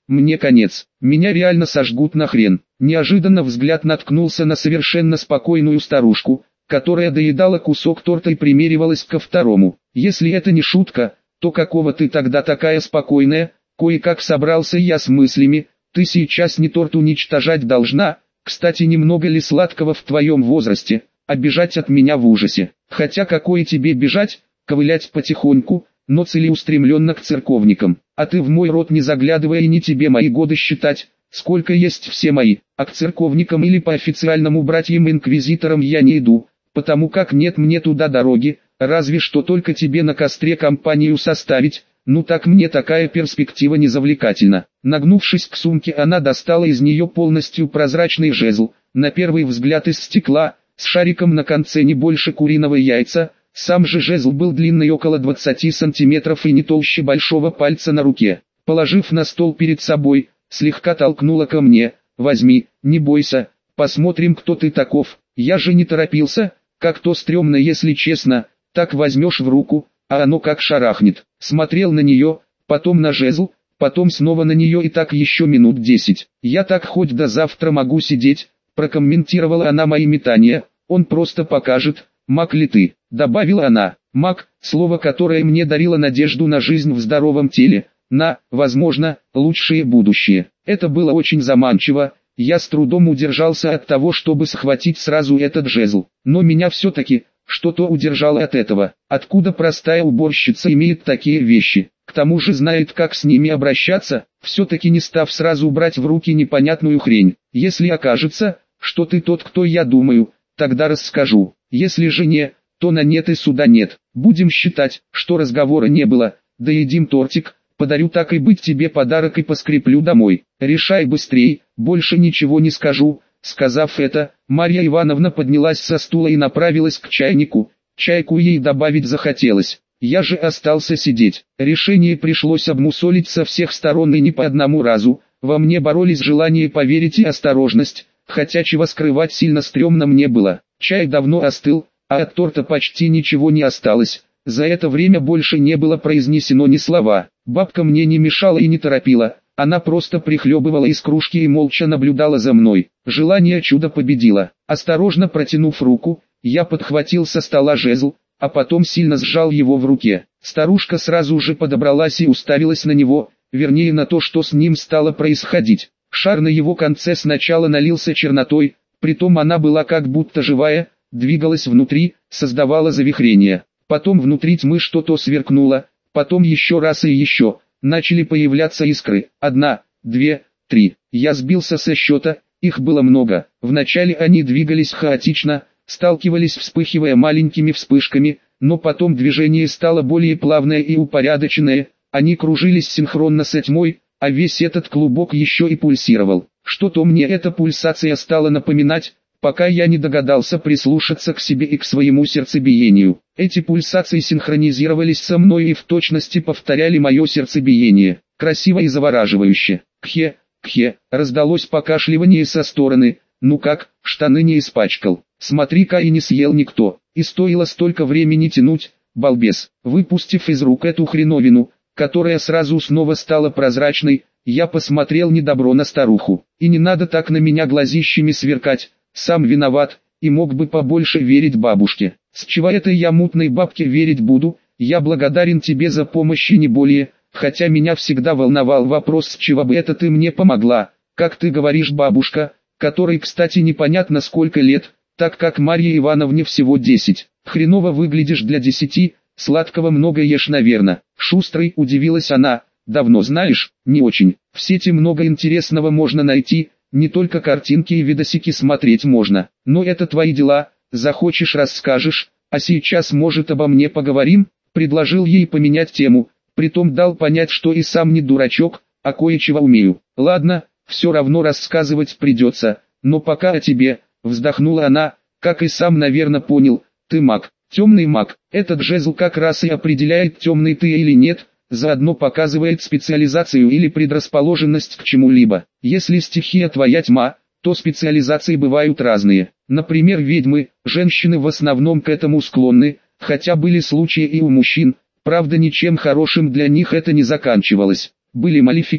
мне конец, меня реально сожгут нахрен. Неожиданно взгляд наткнулся на совершенно спокойную старушку, которая доедала кусок торта и примеривалась ко второму. Если это не шутка, то какого ты тогда такая спокойная? Кое-как собрался я с мыслями. Ты сейчас не торт уничтожать должна, кстати, немного ли сладкого в твоем возрасте, а бежать от меня в ужасе. Хотя какое тебе бежать, ковылять потихоньку, но целеустремленно к церковникам. А ты в мой рот не заглядывай и не тебе мои годы считать, сколько есть все мои, а к церковникам или по официальному братьям-инквизиторам я не иду, потому как нет мне туда дороги, разве что только тебе на костре компанию составить. Ну так мне такая перспектива не завлекательна. Нагнувшись к сумке, она достала из нее полностью прозрачный жезл, на первый взгляд из стекла, с шариком на конце не больше куриного яйца. Сам же жезл был длинный около двадцати сантиметров и не толще большого пальца на руке. Положив на стол перед собой, слегка толкнула ко мне: возьми, не бойся, посмотрим, кто ты таков. Я же не торопился, как то стрёмно, если честно, так возьмешь в руку, а оно как шарахнет. Смотрел на нее, потом на жезл, потом снова на нее и так еще минут десять. Я так хоть до завтра могу сидеть, прокомментировала она мои метания. Он просто покажет, маг ли ты, добавила она. Маг, слово, которое мне дарило надежду на жизнь в здоровом теле, на, возможно, лучшее будущее. Это было очень заманчиво. Я с трудом удержался от того, чтобы схватить сразу этот жезл, но меня все-таки что-то удержало от этого. Откуда простая уборщица имеет такие вещи? К тому же знает, как с ними обращаться, все-таки не став сразу брать в руки непонятную хрень. Если окажется, что ты тот, кто я думаю, тогда расскажу. Если же не, то на нет и суда нет. Будем считать, что разговора не было. Доедим тортик, подарю так и быть тебе подарок и поскреплю домой. Решай быстрей, больше ничего не скажу. Сказав это, Марья Ивановна поднялась со стула и направилась к чайнику. Чайку ей добавить захотелось. Я же остался сидеть. Решение пришлось обмусолить со всех сторон и не по одному разу. Во мне боролись желание поверить и осторожность, хотя чего скрывать сильно стрёмно мне было. Чай давно остыл, а от торта почти ничего не осталось. За это время больше не было произнесено ни слова. Бабка мне не мешала и не торопила. Она просто прихлебывала из кружки и молча наблюдала за мной. Желание чуда победило. Осторожно протянув руку, я подхватил со стола жезл, а потом сильно сжал его в руке. Старушка сразу же подобралась и уставилась на него, вернее на то, что с ним стало происходить. Шар на его конце сначала налился чернотой, притом она была как будто живая, двигалась внутри, создавала завихрение. Потом внутри тьмы что-то сверкнуло, потом еще раз и еще. Начали появляться искры. Одна, две, три. Я сбился со счета, их было много. Вначале они двигались хаотично, сталкивались, вспыхивая маленькими вспышками, но потом движение стало более плавное и упорядоченное. Они кружились синхронно с тьмой, а весь этот клубок еще и пульсировал. Что-то мне эта пульсация стала напоминать, пока я не догадался прислушаться к себе и к своему сердцебиению. Эти пульсации синхронизировались со мной и в точности повторяли мое сердцебиение. Красиво и завораживающе. Кхе, кхе, раздалось покашливание со стороны. Ну как, штаны не испачкал? Смотри-ка, и не съел никто. И стоило столько времени тянуть, балбес. Выпустив из рук эту хреновину, которая сразу снова стала прозрачной, я посмотрел недобро на старуху. И не надо так на меня глазищами сверкать. Сам виноват, и мог бы побольше верить бабушке. С чего это я мутной бабке верить буду? Я благодарен тебе за помощь и не более, хотя меня всегда волновал вопрос, с чего бы это ты мне помогла. Как ты говоришь, бабушка, которой, кстати, непонятно сколько лет, так как Марье Ивановне всего десять. Хреново выглядишь для десяти, сладкого много ешь, наверно. Шустрой, удивилась она. Давно знаешь? Не очень. В сети много интересного можно найти. Не только картинки и видосики смотреть можно, но это твои дела, захочешь расскажешь, а сейчас может обо мне поговорим, предложил ей поменять тему, притом дал понять, что и сам не дурачок, а кое-чего умею. Ладно, все равно рассказывать придется, но пока о тебе, вздохнула она, как и сам наверное понял, ты маг, темный маг, этот жезл как раз и определяет, темный ты или нет. Заодно показывает специализацию или предрасположенность к чему-либо. Если стихия твоя тьма, то специализации бывают разные. Например, ведьмы, женщины в основном к этому склонны, хотя были случаи и у мужчин, правда ничем хорошим для них это не заканчивалось. Были малефики,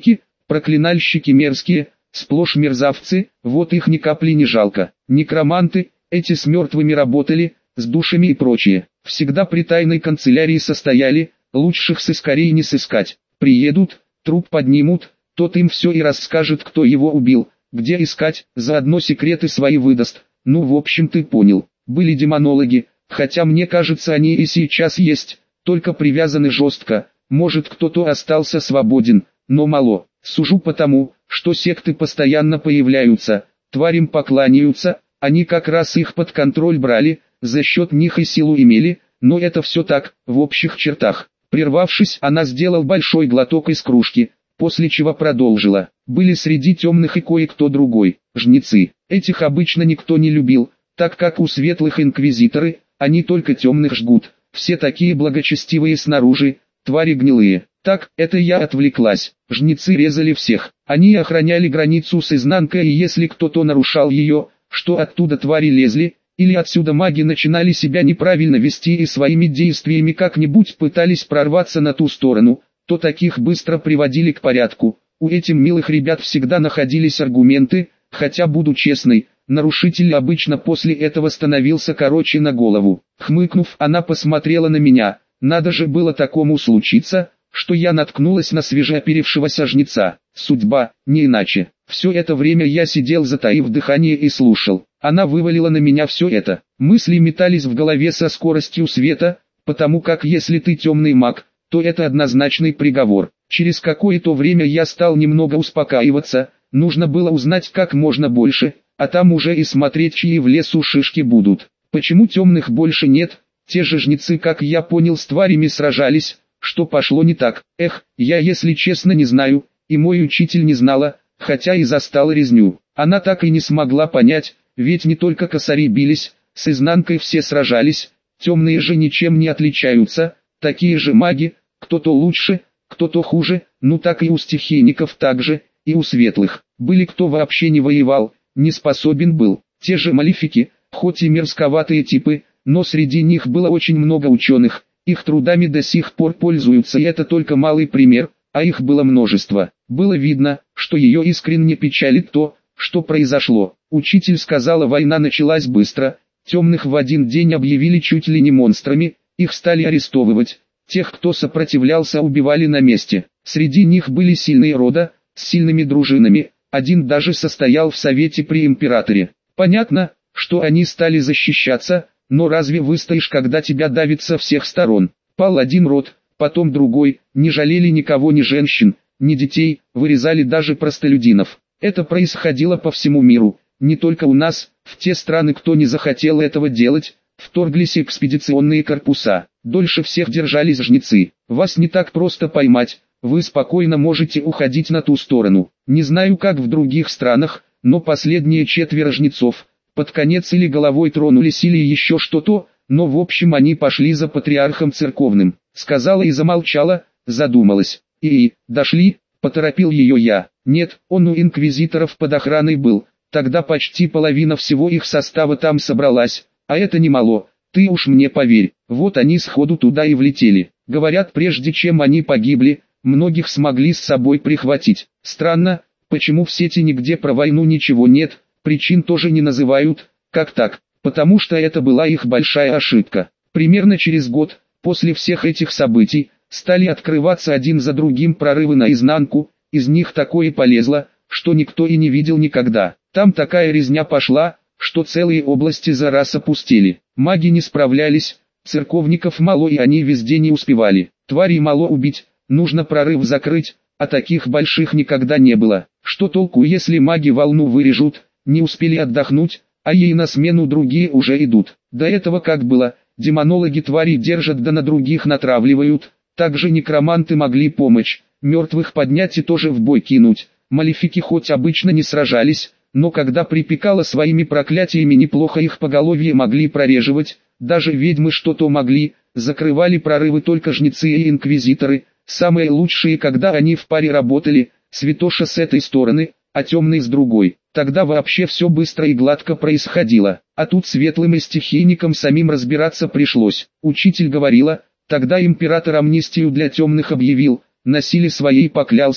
проклинальщики мерзкие, сплошь мерзавцы, вот их ни капли не жалко. Некроманты, эти с мертвыми работали, с душами и прочее, всегда при тайной канцелярии состояли, лучших сыскарей не сыскать. Приедут, труп поднимут, тот им все и расскажет, кто его убил, где искать, заодно секреты свои выдаст. Ну в общем ты понял. Были демонологи, хотя мне кажется они и сейчас есть, только привязаны жестко, может кто-то остался свободен, но мало. Сужу потому, что секты постоянно появляются, тварям покланяются, они как раз их под контроль брали, за счет них и силу имели, но это все так, в общих чертах. Прервавшись, она сделала большой глоток из кружки, после чего продолжила. Были среди темных и кое-кто другой, жнецы. Этих обычно никто не любил, так как у светлых инквизиторы, они только темных жгут, все такие благочестивые снаружи, твари гнилые. Так, это я отвлеклась. Жнецы резали всех, они охраняли границу с изнанкой, и если кто-то нарушал ее, что оттуда твари лезли, или отсюда маги начинали себя неправильно вести и своими действиями как-нибудь пытались прорваться на ту сторону, то таких быстро приводили к порядку. У этих милых ребят всегда находились аргументы, хотя буду честной, нарушитель обычно после этого становился короче на голову. Хмыкнув, она посмотрела на меня, надо же было такому случиться, что я наткнулась на свежеоперевшегося жнеца. Судьба, не иначе. Все это время я сидел затаив дыхание и слушал. Она вывалила на меня все это. Мысли метались в голове со скоростью света, потому как если ты темный маг, то это однозначный приговор. Через какое-то время я стал немного успокаиваться, нужно было узнать как можно больше, а там уже и смотреть, чьи в лесу шишки будут. Почему темных больше нет? Те же жнецы, как я понял, с тварями сражались. Что пошло не так? Эх, я если честно не знаю, и мой учитель не знала, хотя и застала резню. Она так и не смогла понять, ведь не только косари бились, с изнанкой все сражались, темные же ничем не отличаются, такие же маги, кто-то лучше, кто-то хуже, ну так и у стихийников так же, и у светлых. Были кто вообще не воевал, не способен был, те же малефики, хоть и мерзковатые типы, но среди них было очень много ученых. Их трудами до сих пор пользуются, и это только малый пример, а их было множество. Было видно, что ее искренне печалит то, что произошло. Учитель сказала, война началась быстро, темных в один день объявили чуть ли не монстрами, их стали арестовывать, тех, кто сопротивлялся, убивали на месте. Среди них были сильные рода, с сильными дружинами, один даже состоял в совете при императоре. Понятно, что они стали защищаться, но разве выстоишь, когда тебя давит со всех сторон? Пал один род, потом другой, не жалели никого, ни женщин, ни детей, вырезали даже простолюдинов. Это происходило по всему миру, не только у нас, в те страны, кто не захотел этого делать, вторглись экспедиционные корпуса. Дольше всех держались жнецы. Вас не так просто поймать, вы спокойно можете уходить на ту сторону. Не знаю как в других странах, но последние четверо жнецов под конец или головой тронулись, или еще что-то, но в общем они пошли за патриархом церковным. Сказала и замолчала, задумалась. И, дошли, поторопил ее я. Нет, он у инквизиторов под охраной был, тогда почти половина всего их состава там собралась, а это немало, ты уж мне поверь. Вот они сходу туда и влетели. Говорят, прежде чем они погибли, многих смогли с собой прихватить. Странно, почему в сети нигде про войну ничего нет. Причин тоже не называют, как так, потому что это была их большая ошибка. Примерно через год, после всех этих событий, стали открываться один за другим прорывы наизнанку, из них такое полезло, что никто и не видел никогда. Там такая резня пошла, что целые области за раз опустели. Маги не справлялись, церковников мало и они везде не успевали. Тварей мало убить, нужно прорыв закрыть, а таких больших никогда не было. Что толку, если маги волну вырежут? Не успели отдохнуть, а ей на смену другие уже идут. До этого как было, демонологи твари держат да на других натравливают, также некроманты могли помочь, мертвых поднять и тоже в бой кинуть. Малефики хоть обычно не сражались, но когда припекало своими проклятиями, неплохо их поголовье могли прореживать, даже ведьмы что-то могли, закрывали прорывы только жнецы и инквизиторы, самые лучшие, когда они в паре работали, святоша с этой стороны, а темный с другой. Тогда вообще все быстро и гладко происходило, а тут светлым и стихийникам самим разбираться пришлось. Учитель говорила, тогда император амнистию для темных объявил, на силе своей поклялся,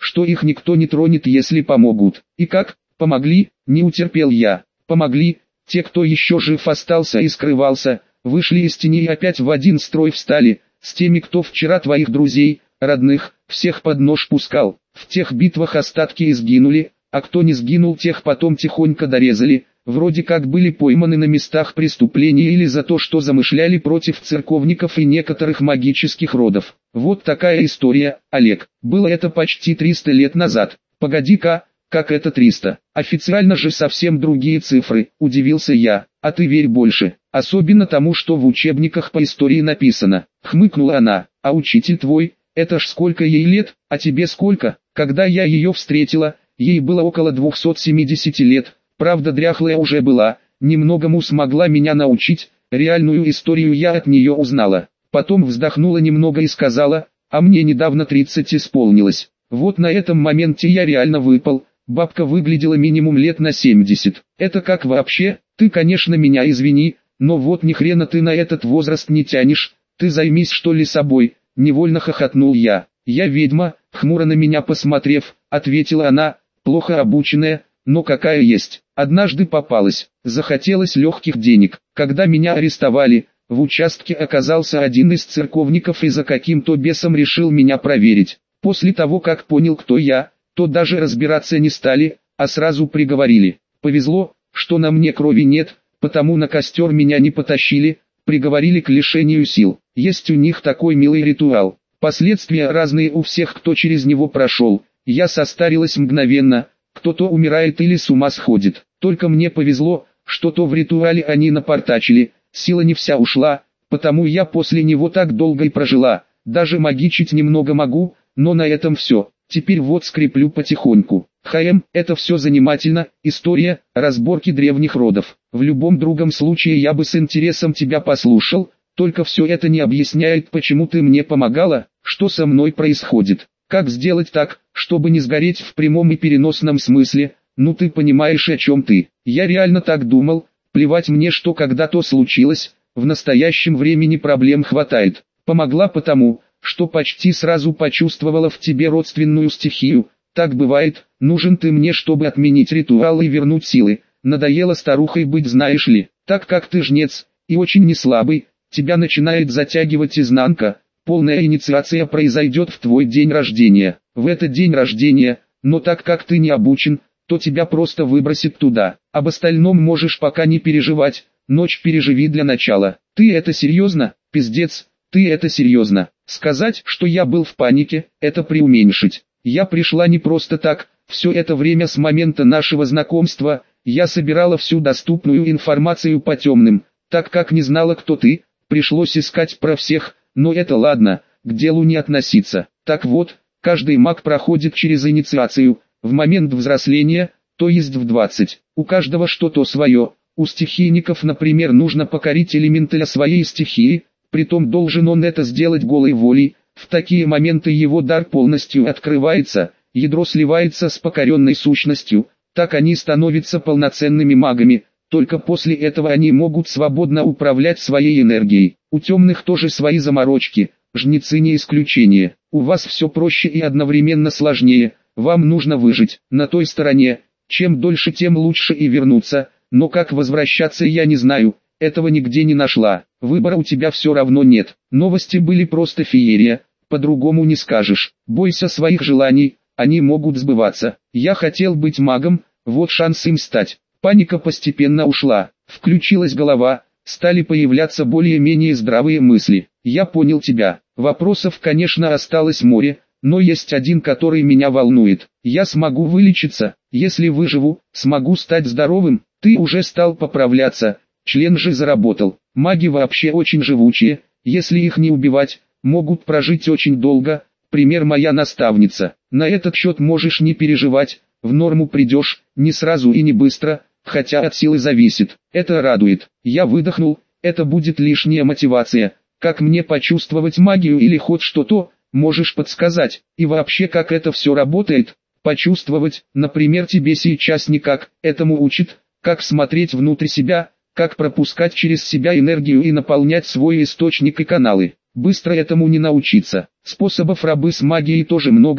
что их никто не тронет, если помогут. И как? Помогли? Не утерпел я. Помогли. Те, кто еще жив остался и скрывался, вышли из тени и опять в один строй встали, с теми, кто вчера твоих друзей, родных, всех под нож пускал. В тех битвах остатки изгинули, а кто не сгинул, тех потом тихонько дорезали, вроде как были пойманы на местах преступления или за то, что замышляли против церковников и некоторых магических родов. Вот такая история, Олег. Было это почти триста лет назад. Погоди-ка, как это триста? Официально же совсем другие цифры, удивился я. А ты верь больше, особенно тому, что в учебниках по истории написано. Хмыкнула она. А учитель твой, это ж сколько ей лет, а тебе сколько? Когда я ее встретила, ей было около двухсот семидесяти лет. Правда, дряхлая уже была, немногому смогла меня научить, реальную историю я от нее узнала. Потом вздохнула немного и сказала, а мне недавно тридцать исполнилось. Вот на этом моменте я реально выпал, бабка выглядела минимум лет на семьдесят. Это как вообще? Ты, конечно, меня извини, но вот ни хрена ты на этот возраст не тянешь, ты займись что ли собой, невольно хохотнул я. Я ведьма, хмуро на меня посмотрев, ответила она, плохо обученная, но какая есть. Однажды попалась, захотелось легких денег. Когда меня арестовали, в участке оказался один из церковников и за каким-то бесом решил меня проверить. После того, как понял, кто я, то даже разбираться не стали, а сразу приговорили. Повезло, что на мне крови нет, потому на костер меня не потащили, приговорили к лишению сил. Есть у них такой милый ритуал. Последствия разные у всех, кто через него прошел. Я состарилась мгновенно. Кто-то умирает или с ума сходит. Только мне повезло, что-то в ритуале они напортачили, сила не вся ушла, потому я после него так долго и прожила. Даже магичить немного могу, но на этом все. Теперь вот скреплю потихоньку. ХМ, это все занимательно, история, разборки древних родов. В любом другом случае я бы с интересом тебя послушал, только все это не объясняет, почему ты мне помогала, что со мной происходит. Как сделать так, чтобы не сгореть в прямом и переносном смысле, ну ты понимаешь, о чем ты. Я реально так думал, плевать мне, что когда-то случилось, в настоящем времени проблем хватает. Помогла потому, что почти сразу почувствовала в тебе родственную стихию. Так бывает, нужен ты мне, чтобы отменить ритуал и вернуть силы. Надоело старухой быть, знаешь ли, так как ты жнец, и очень неслабый, тебя начинает затягивать изнанка. Полная инициация произойдет в твой день рождения. В этот день рождения, но так как ты не обучен, то тебя просто выбросит туда. Об остальном можешь пока не переживать, ночь переживи для начала. Ты это серьезно? Пиздец, ты это серьезно? Сказать, что я был в панике, это преуменьшить. Я пришла не просто так, все это время с момента нашего знакомства, я собирала всю доступную информацию по темным, так как не знала, кто ты, пришлось искать про всех. Но это ладно, к делу не относиться. Так вот, каждый маг проходит через инициацию, в момент взросления, то есть в двадцать. У каждого что-то свое. У стихийников, например, нужно покорить элементаля своей стихии, притом должен он это сделать голой волей. В такие моменты его дар полностью открывается, ядро сливается с покоренной сущностью, так они становятся полноценными магами. Только после этого они могут свободно управлять своей энергией. У темных тоже свои заморочки, жнецы не исключение. У вас все проще и одновременно сложнее, вам нужно выжить на той стороне. Чем дольше, тем лучше и вернуться, но как возвращаться я не знаю, этого нигде не нашла. Выбора у тебя все равно нет. Новости были просто феерия, по-другому не скажешь. Бойся своих желаний, они могут сбываться. Я хотел быть магом, вот шанс им стать. Паника постепенно ушла, включилась голова, стали появляться более-менее здравые мысли. Я понял тебя. Вопросов, конечно, осталось море, но есть один, который меня волнует. Я смогу вылечиться, если выживу, смогу стать здоровым. Ты уже стал поправляться, член же заработал. Маги вообще очень живучие, если их не убивать, могут прожить очень долго. Пример моя наставница. На этот счет можешь не переживать, в норму придешь, не сразу и не быстро. Хотя от силы зависит. Это радует. Я выдохнул, это будет лишняя мотивация. Как мне почувствовать магию или хоть что-то, можешь подсказать. И вообще, как это все работает? Почувствовать, например, тебе сейчас никак, этому учит, как смотреть внутрь себя, как пропускать через себя энергию и наполнять свой источник и каналы. Быстро этому не научиться. Способов работы с магией тоже много.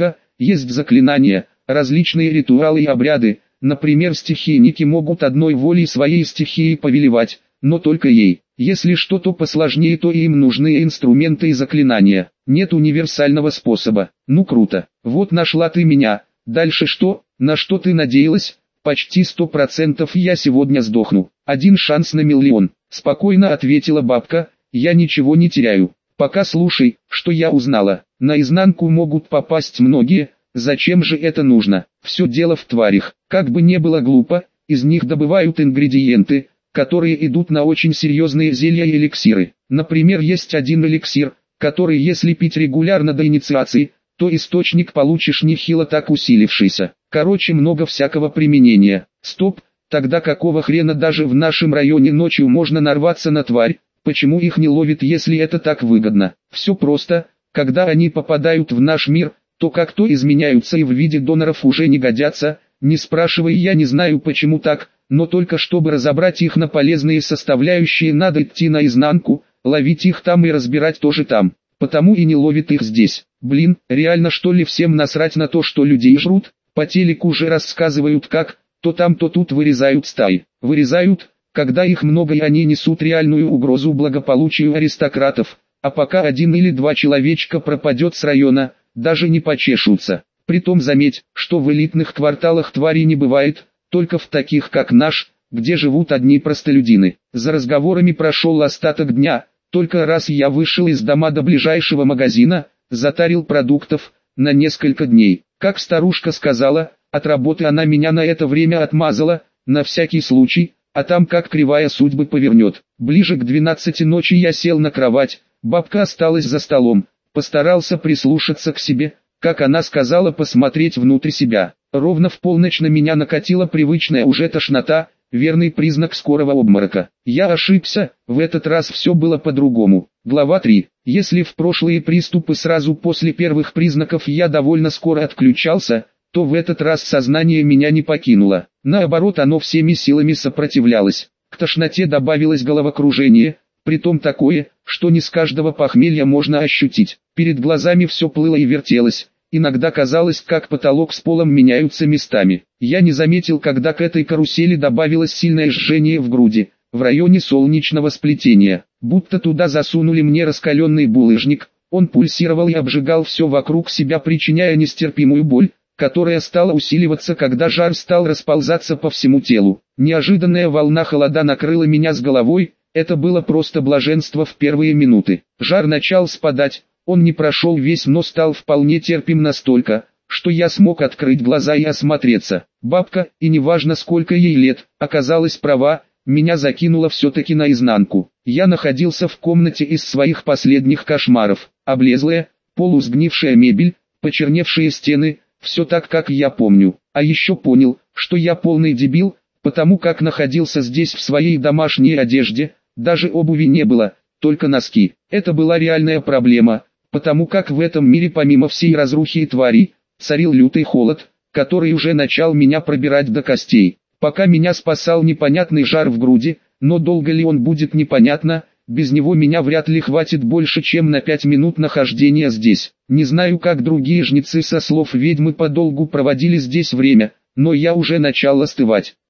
Есть заклинания, различные ритуалы и обряды, например, стихийники могут одной волей своей стихией повелевать, но только ей. Если что-то посложнее, то им нужны инструменты и заклинания. Нет универсального способа. Ну круто. Вот нашла ты меня. Дальше что? На что ты надеялась? Почти сто процентов я сегодня сдохну. Один шанс на миллион. Спокойно ответила бабка. Я ничего не теряю. Пока слушай, что я узнала. Наизнанку могут попасть многие. Зачем же это нужно? Все дело в тварях. Как бы не было глупо, из них добывают ингредиенты, которые идут на очень серьезные зелья и эликсиры. Например, есть один эликсир, который если пить регулярно до инициации, то источник получишь нехило так усилившийся. Короче, много всякого применения. Стоп, тогда какого хрена даже в нашем районе ночью можно нарваться на тварь? Почему их не ловит, если это так выгодно? Все просто, когда они попадают в наш мир, то как-то изменяются и в виде доноров уже не годятся. Не спрашивай, я не знаю почему так, но только чтобы разобрать их на полезные составляющие надо идти наизнанку, ловить их там и разбирать тоже там. Потому и не ловит их здесь. Блин, реально что ли всем насрать на то, что людей жрут? По телеку уже рассказывают как, то там то тут вырезают стаи. Вырезают, когда их много и они несут реальную угрозу благополучию аристократов. А пока один или два человечка пропадет с района, даже не почешутся. Притом заметь, что в элитных кварталах тварей не бывает, только в таких как наш, где живут одни простолюдины. За разговорами прошел остаток дня, только раз я вышел из дома до ближайшего магазина, затарил продуктов, на несколько дней. Как старушка сказала, от работы она меня на это время отмазала, на всякий случай, а там как кривая судьбы повернет. Ближе к двенадцати ночи я сел на кровать, бабка осталась за столом, постарался прислушаться к себе, как она сказала, посмотреть внутрь себя. Ровно в полночь на меня накатила привычная уже тошнота, верный признак скорого обморока. Я ошибся, в этот раз все было по-другому. Глава три. Если в прошлые приступы сразу после первых признаков я довольно скоро отключался, то в этот раз сознание меня не покинуло. Наоборот, оно всеми силами сопротивлялось. К тошноте добавилось головокружение, притом такое, что не с каждого похмелья можно ощутить. Перед глазами все плыло и вертелось. Иногда казалось, как потолок с полом меняются местами. Я не заметил, когда к этой карусели добавилось сильное жжение в груди, в районе солнечного сплетения. Будто туда засунули мне раскаленный булыжник, он пульсировал и обжигал все вокруг себя, причиняя нестерпимую боль, которая стала усиливаться, когда жар стал расползаться по всему телу. Неожиданная волна холода накрыла меня с головой, это было просто блаженство в первые минуты. Жар начал спадать. Он не прошел весь, но стал вполне терпим настолько, что я смог открыть глаза и осмотреться. Бабка, и неважно сколько ей лет, оказалась права, меня закинуло все-таки наизнанку. Я находился в комнате из своих последних кошмаров. Облезлая, полусгнившая мебель, почерневшие стены, все так, как я помню. А еще понял, что я полный дебил, потому как находился здесь в своей домашней одежде, даже обуви не было, только носки. Это была реальная проблема. Потому как в этом мире помимо всей разрухи и тварей, царил лютый холод, который уже начал меня пробирать до костей. Пока меня спасал непонятный жар в груди, но долго ли он будет непонятно, без него меня вряд ли хватит больше чем на пять минут нахождения здесь. Не знаю, как другие жнецы со слов ведьмы подолгу проводили здесь время, но я уже начал остывать.